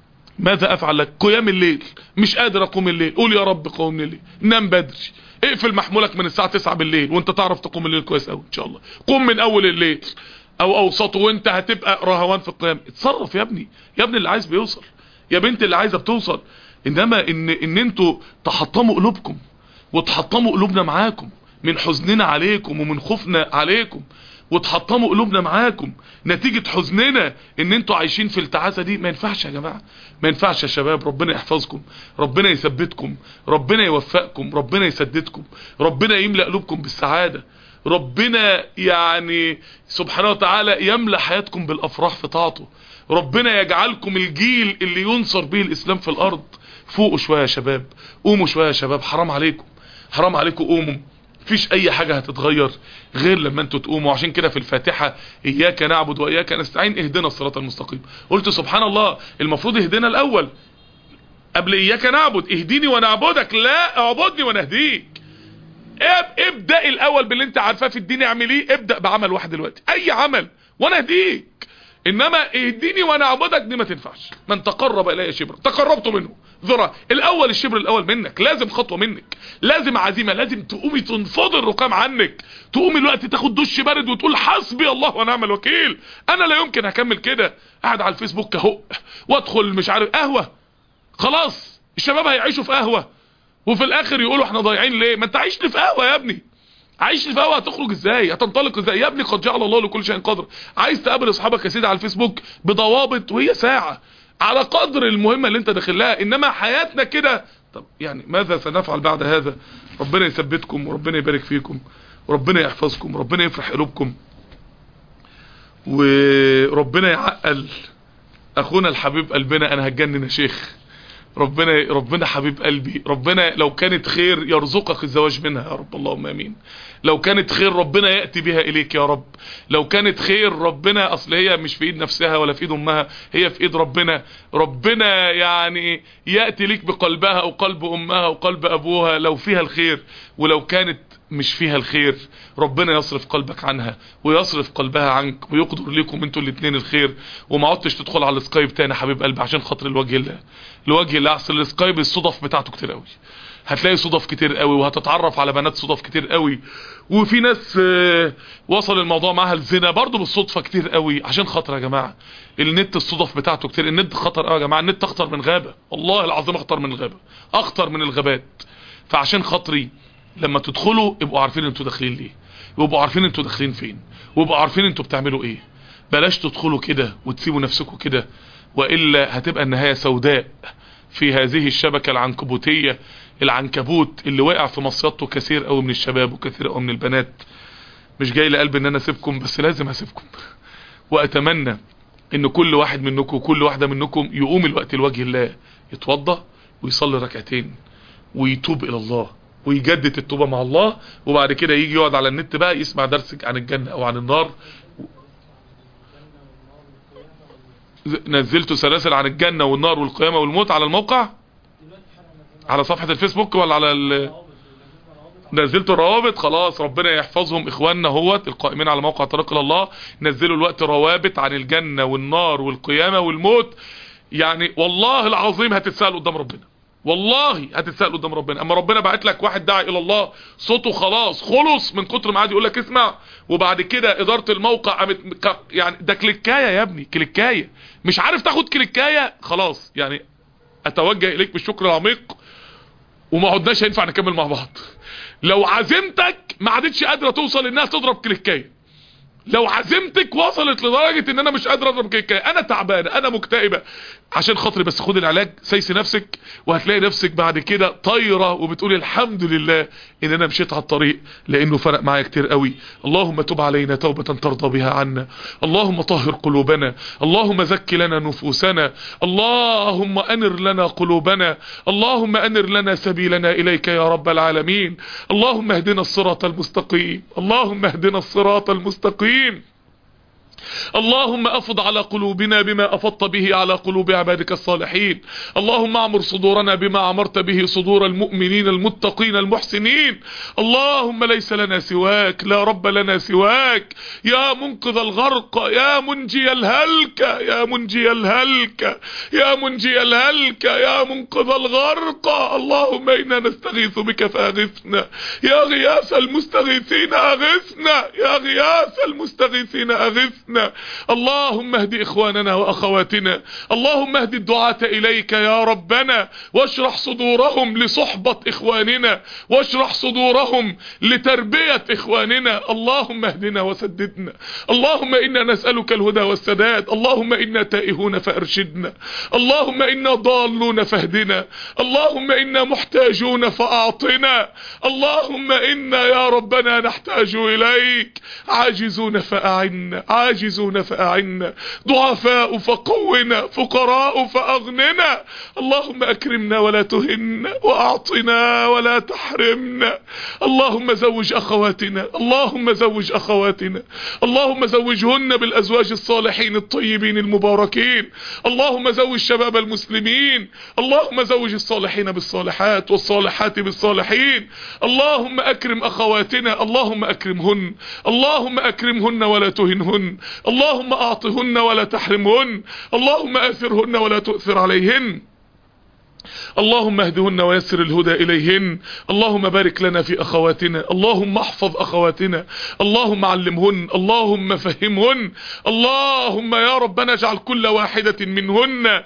ماذا افعل لك؟ قيام الليل، مش قادر اقوم الليل، قول يا رب قوم الليل، نام بدري، اقفل محمولك من الساعه تسعة بالليل وانت تعرف تقوم الليل كويس قوي ان شاء الله، قوم من اول الليل، او اوسطه وانت هتبقى رهوان في القيام. اتصرف يا ابني، يا ابني اللي عايز بيوصل، يا بنت اللي عايزه بتوصل. انما ان ان انتوا تحطموا قلوبكم وتحطموا قلوبنا معاكم من حزننا عليكم ومن خوفنا عليكم، وتحطموا قلوبنا معاكم نتيجة حزننا ان انتوا عايشين في التعاسة دي. ما ينفعش يا جماعة، ما ينفعش يا شباب. ربنا يحفظكم، ربنا يثبتكم، ربنا يوفقكم، ربنا يسددكم، ربنا يملأ قلوبكم بالسعادة، ربنا يعني سبحانه وتعالى يملأ حياتكم بالافراح في طاعته، ربنا يجعلكم الجيل اللي ينصر به الاسلام في الارض. فوقوا شوية يا شباب، قوموا شوية يا شباب، حرام عليكم، حرام عليكم قوموا. مفيش اي حاجة هتتغير غير لما انتوا تقوموا. عشان كده في الفاتحة اياك نعبد واياك نستعين اهدنا الصراط المستقيم. قلت سبحان الله، المفروض اهدنا الاول قبل اياك نعبد. اهديني وانا اعبدك، لا اعبدني وانا اهديك. ابدأ الاول باللي انت عارفاه في الدين، اعمل ايه؟ ابدأ بعمل واحد دلوقتي، اي عمل، وانا اهديك. انما اهديني وانا اعبدك دي ما تنفعش. من تقرب الي شبرا تقربت منه ذرة. الاول الشبر الاول منك، لازم خطوة منك، لازم عزيمة، لازم تقومي تنفض الرقام عنك، تقومي الوقت تاخد دش بارد وتقول حسبي الله ونعم الوكيل. انا لا يمكن هكمل كده قاعد على الفيسبوك اهو وادخل مش عارف قهوة. خلاص الشباب هيعيشوا في قهوة وفي الاخر يقولوا احنا ضايعين ليه؟ ما انت عايش لي في قهوة يا ابني، عايش لي في قهوة، هتخرج ازاي؟ هتنطلق ازاي يا ابني؟ قد جعل الله لكل شيء قدر. عايز تقابل اصحابك يا سيدي على الفيسبوك بضوابط، وهي ساعة على قدر المهمة اللي انت داخل لها. انما حياتنا كده، طب يعني ماذا سنفعل بعد هذا؟ ربنا يثبتكم وربنا يبارك فيكم وربنا يحفظكم وربنا يفرح قلوبكم وربنا يعقل اخونا الحبيب قلبنا. انا هتجنن يا شيخ. ربنا ربنا حبيب قلبي، ربنا لو كانت خير يرزقك الزواج منها يا رب، اللهم امين. لو كانت خير ربنا يأتي بها اليك يا رب. لو كانت خير ربنا، اصل هي مش في ايد نفسها ولا في ايد امها، هي في ايد ربنا. ربنا يعني يأتي لك بقلبها او قلب امها او قلب ابوها لو فيها الخير. ولو كانت مش فيها الخير ربنا يصرف قلبك عنها ويصرف قلبها عنك ويقدر لكم انتوا الاثنين الخير. وما عدتش تدخل على السكايب تاني حبيب قلبي عشان خاطر الوجه الله، الوجه الله. اصل السكايب الصدف بتاعته كتير قوي، هتلاقي صدف كتير قوي وهتتعرف على بنات صدف كتير قوي. وفي ناس وصل الموضوع معاها الزنا برضو بالصدفة كتير قوي. عشان خاطر يا جماعة النت الصدف بتاعته كتير. النت خطر قوي يا جماعة، النت اخطر من غابة، والله العظيم اخطر من الغابة، اخطر من الغابات. فعشان خاطري لما تدخلوا ابقوا عارفين انتوا داخلين ليه، وابقوا عارفين انتوا داخلين فين، وابقوا عارفين انتوا بتعملوا ايه. بلاش تدخلوا كده وتسيبوا نفسكم كده، وإلا هتبقى النهاية سوداء في هذه الشبكة العنكبوتية، العنكبوت اللي واقع في مصيدته كثير قوي من الشباب وكثير قوي من البنات. مش جاي لقلبي ان انا اسيبكم، بس لازم اسيبكم. واتمنى ان كل واحد منكم وكل واحدة منكم يقوم الوقت لوجه الله، يتوضى ويصلي ركعتين ويتوب الى الله ويجدد التوبة مع الله. وبعد كده يجي يقعد على النت بقى يسمع درس عن الجنة او عن النار. نزلتوا سلاسل عن الجنة والنار والقيامة والموت على الموقع، على صفحة الفيسبوك ولا على ال... نزلتوا روابط؟ خلاص ربنا يحفظهم اخواننا هوت القائمين على موقع طريق الى الله. نزلوا الوقت روابط عن الجنة والنار والقيامة والموت. يعني والله العظيم هتتسأل قدام ربنا، والله هتتسأل قدام ربنا. اما ربنا بعت لك واحد داعي الى الله صوته خلاص خلص من كتر ما قعد يقول لك اسمع، وبعد كده ادارة الموقع قامت يعني ده كليكايه يا ابني، كليكايه. مش عارف تاخد كليكايه، خلاص يعني اتوجه اليك بالشكر العميق وما عدناش هينفع نكمل مع بعض. لو عزيمتك ما عادتش قادره توصل انها تضرب كليكايه، لو عزيمتك وصلت لدرجة ان انا مش قادر اضرب كيكاية، انا تعبانة انا مكتئبة، عشان خاطري بس خد العلاج سيسي نفسك، وهتلاقي نفسك بعد كده طايرة وبتقولي الحمد لله ان انا مشيت على الطريق لانه فرق معايا كتير قوي. اللهم تب علينا توبة ترضى بها عنا، اللهم طهر قلوبنا، اللهم زكي لنا نفوسنا، اللهم انر لنا قلوبنا، اللهم انر لنا سبيلنا اليك يا رب العالمين. اللهم اهدنا الصراط المستقيم، اللهم اهدنا الصراط المستقيم. اللهم افض على قلوبنا بما افضت به على قلوب عبادك الصالحين. اللهم اعمر صدورنا بما عمرت به صدور المؤمنين المتقين المحسنين. اللهم ليس لنا سواك، لا رب لنا سواك، يا منقذ الغرق، يا منجي الهلك، يا منجي الهلك، يا منجي الهلك، يا منقذ الغرق. اللهم انا نستغيث بك فاغثنا، يا غياث المستغيثين اغثنا، يا غياث المستغيثين اغثنا. وسددنا. اللهم اهد إخواننا وأخواتنا، اللهم اهد الدعاة إليك يا ربنا، واشرح صدورهم لصحبة إخواننا، واشرح صدورهم لتربية إخواننا. اللهم اهدنا وسددنا. اللهم إنا نسألك الهدى والسداد. اللهم إنا تائهون فأرشدنا. اللهم إنا ضالون فاهدنا. اللهم إنا محتاجون فأعطنا. اللهم إنا يا ربنا نحتاج إليك، عاجزون فأعنا، عاجزون فأعنا، ضعفاء فقونا، فقراء فأغننا. اللهم أكرمنا ولا تهنا، وأعطنا ولا تحرمنا. اللهم زوج أخواتنا، اللهم زوج أخواتنا، اللهم زوجهن بالأزواج الصالحين الطيبين المباركين. اللهم زوج شباب المسلمين، اللهم زوج الصالحين بالصالحات والصالحات بالصالحين. اللهم أكرم أخواتنا، اللهم أكرمهن، اللهم أكرمهن ولا تهنهن، اللهم أعطهن ولا تحرمهن، اللهم آثرهن ولا تؤثر عليهن. اللهم اهدهن ويسر الهدى إليهن. اللهم بارك لنا في أخواتنا، اللهم احفظ أخواتنا، اللهم علمهن، اللهم فهمهن. اللهم يا ربنا اجعل كل واحدة منهن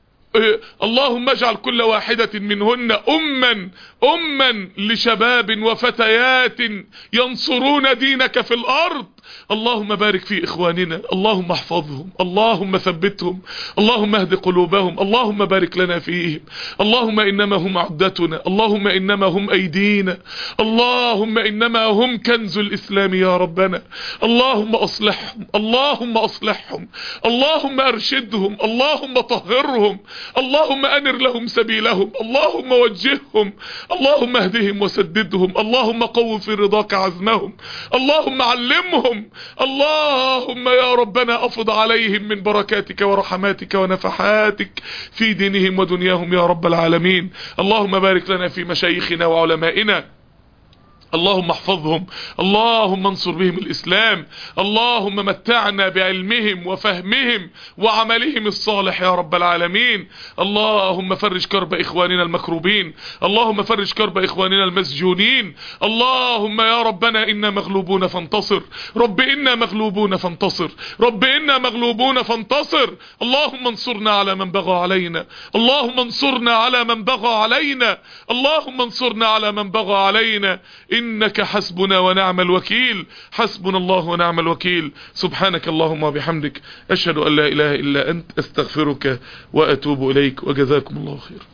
اللهم اجعل كل واحدة منهن أما أما لشباب وفتيات ينصرون دينك في الأرض. اللهم بارك في إخواننا، اللهم احفظهم، اللهم ثبتهم، اللهم اهد قلوبهم، اللهم بارك لنا فيهم. اللهم إنما هم عدتنا، اللهم إنما هم أيدينا، اللهم إنما هم كنز الإسلام يا ربنا. اللهم أصلحهم، اللهم أصلحهم، اللهم أرشدهم، اللهم طهرهم، اللهم أنر لهم سبيلهم، اللهم وجههم، اللهم اهدهم وسددهم، اللهم قو في رضاك عزمهم، اللهم علمهم، اللهم يا ربنا أفض عليهم من بركاتك ورحماتك ونفحاتك في دينهم ودنياهم يا رب العالمين. اللهم بارك لنا في مشايخنا وعلمائنا، اللهم احفظهم، اللهم انصر بهم الإسلام، اللهم متعنا بعلمهم وفهمهم وعملهم الصالح يا رب العالمين. اللهم فرج كرب إخواننا المكروبين، اللهم فرج كرب إخواننا المسجونين. اللهم يا ربنا إنا مغلوبون فانتصر، رب إنا مغلوبون فانتصر، رب إنا مغلوبون فانتصر. اللهم انصرنا على من بغى علينا، اللهم انصرنا على من بغى علينا، اللهم انصرنا على من بغى علينا. إنك حسبنا ونعم الوكيل، حسبنا الله ونعم الوكيل. سبحانك اللهم وبحمدك، أشهد أن لا إله إلا أنت، أستغفرك وأتوب إليك، وجزاكم الله خير.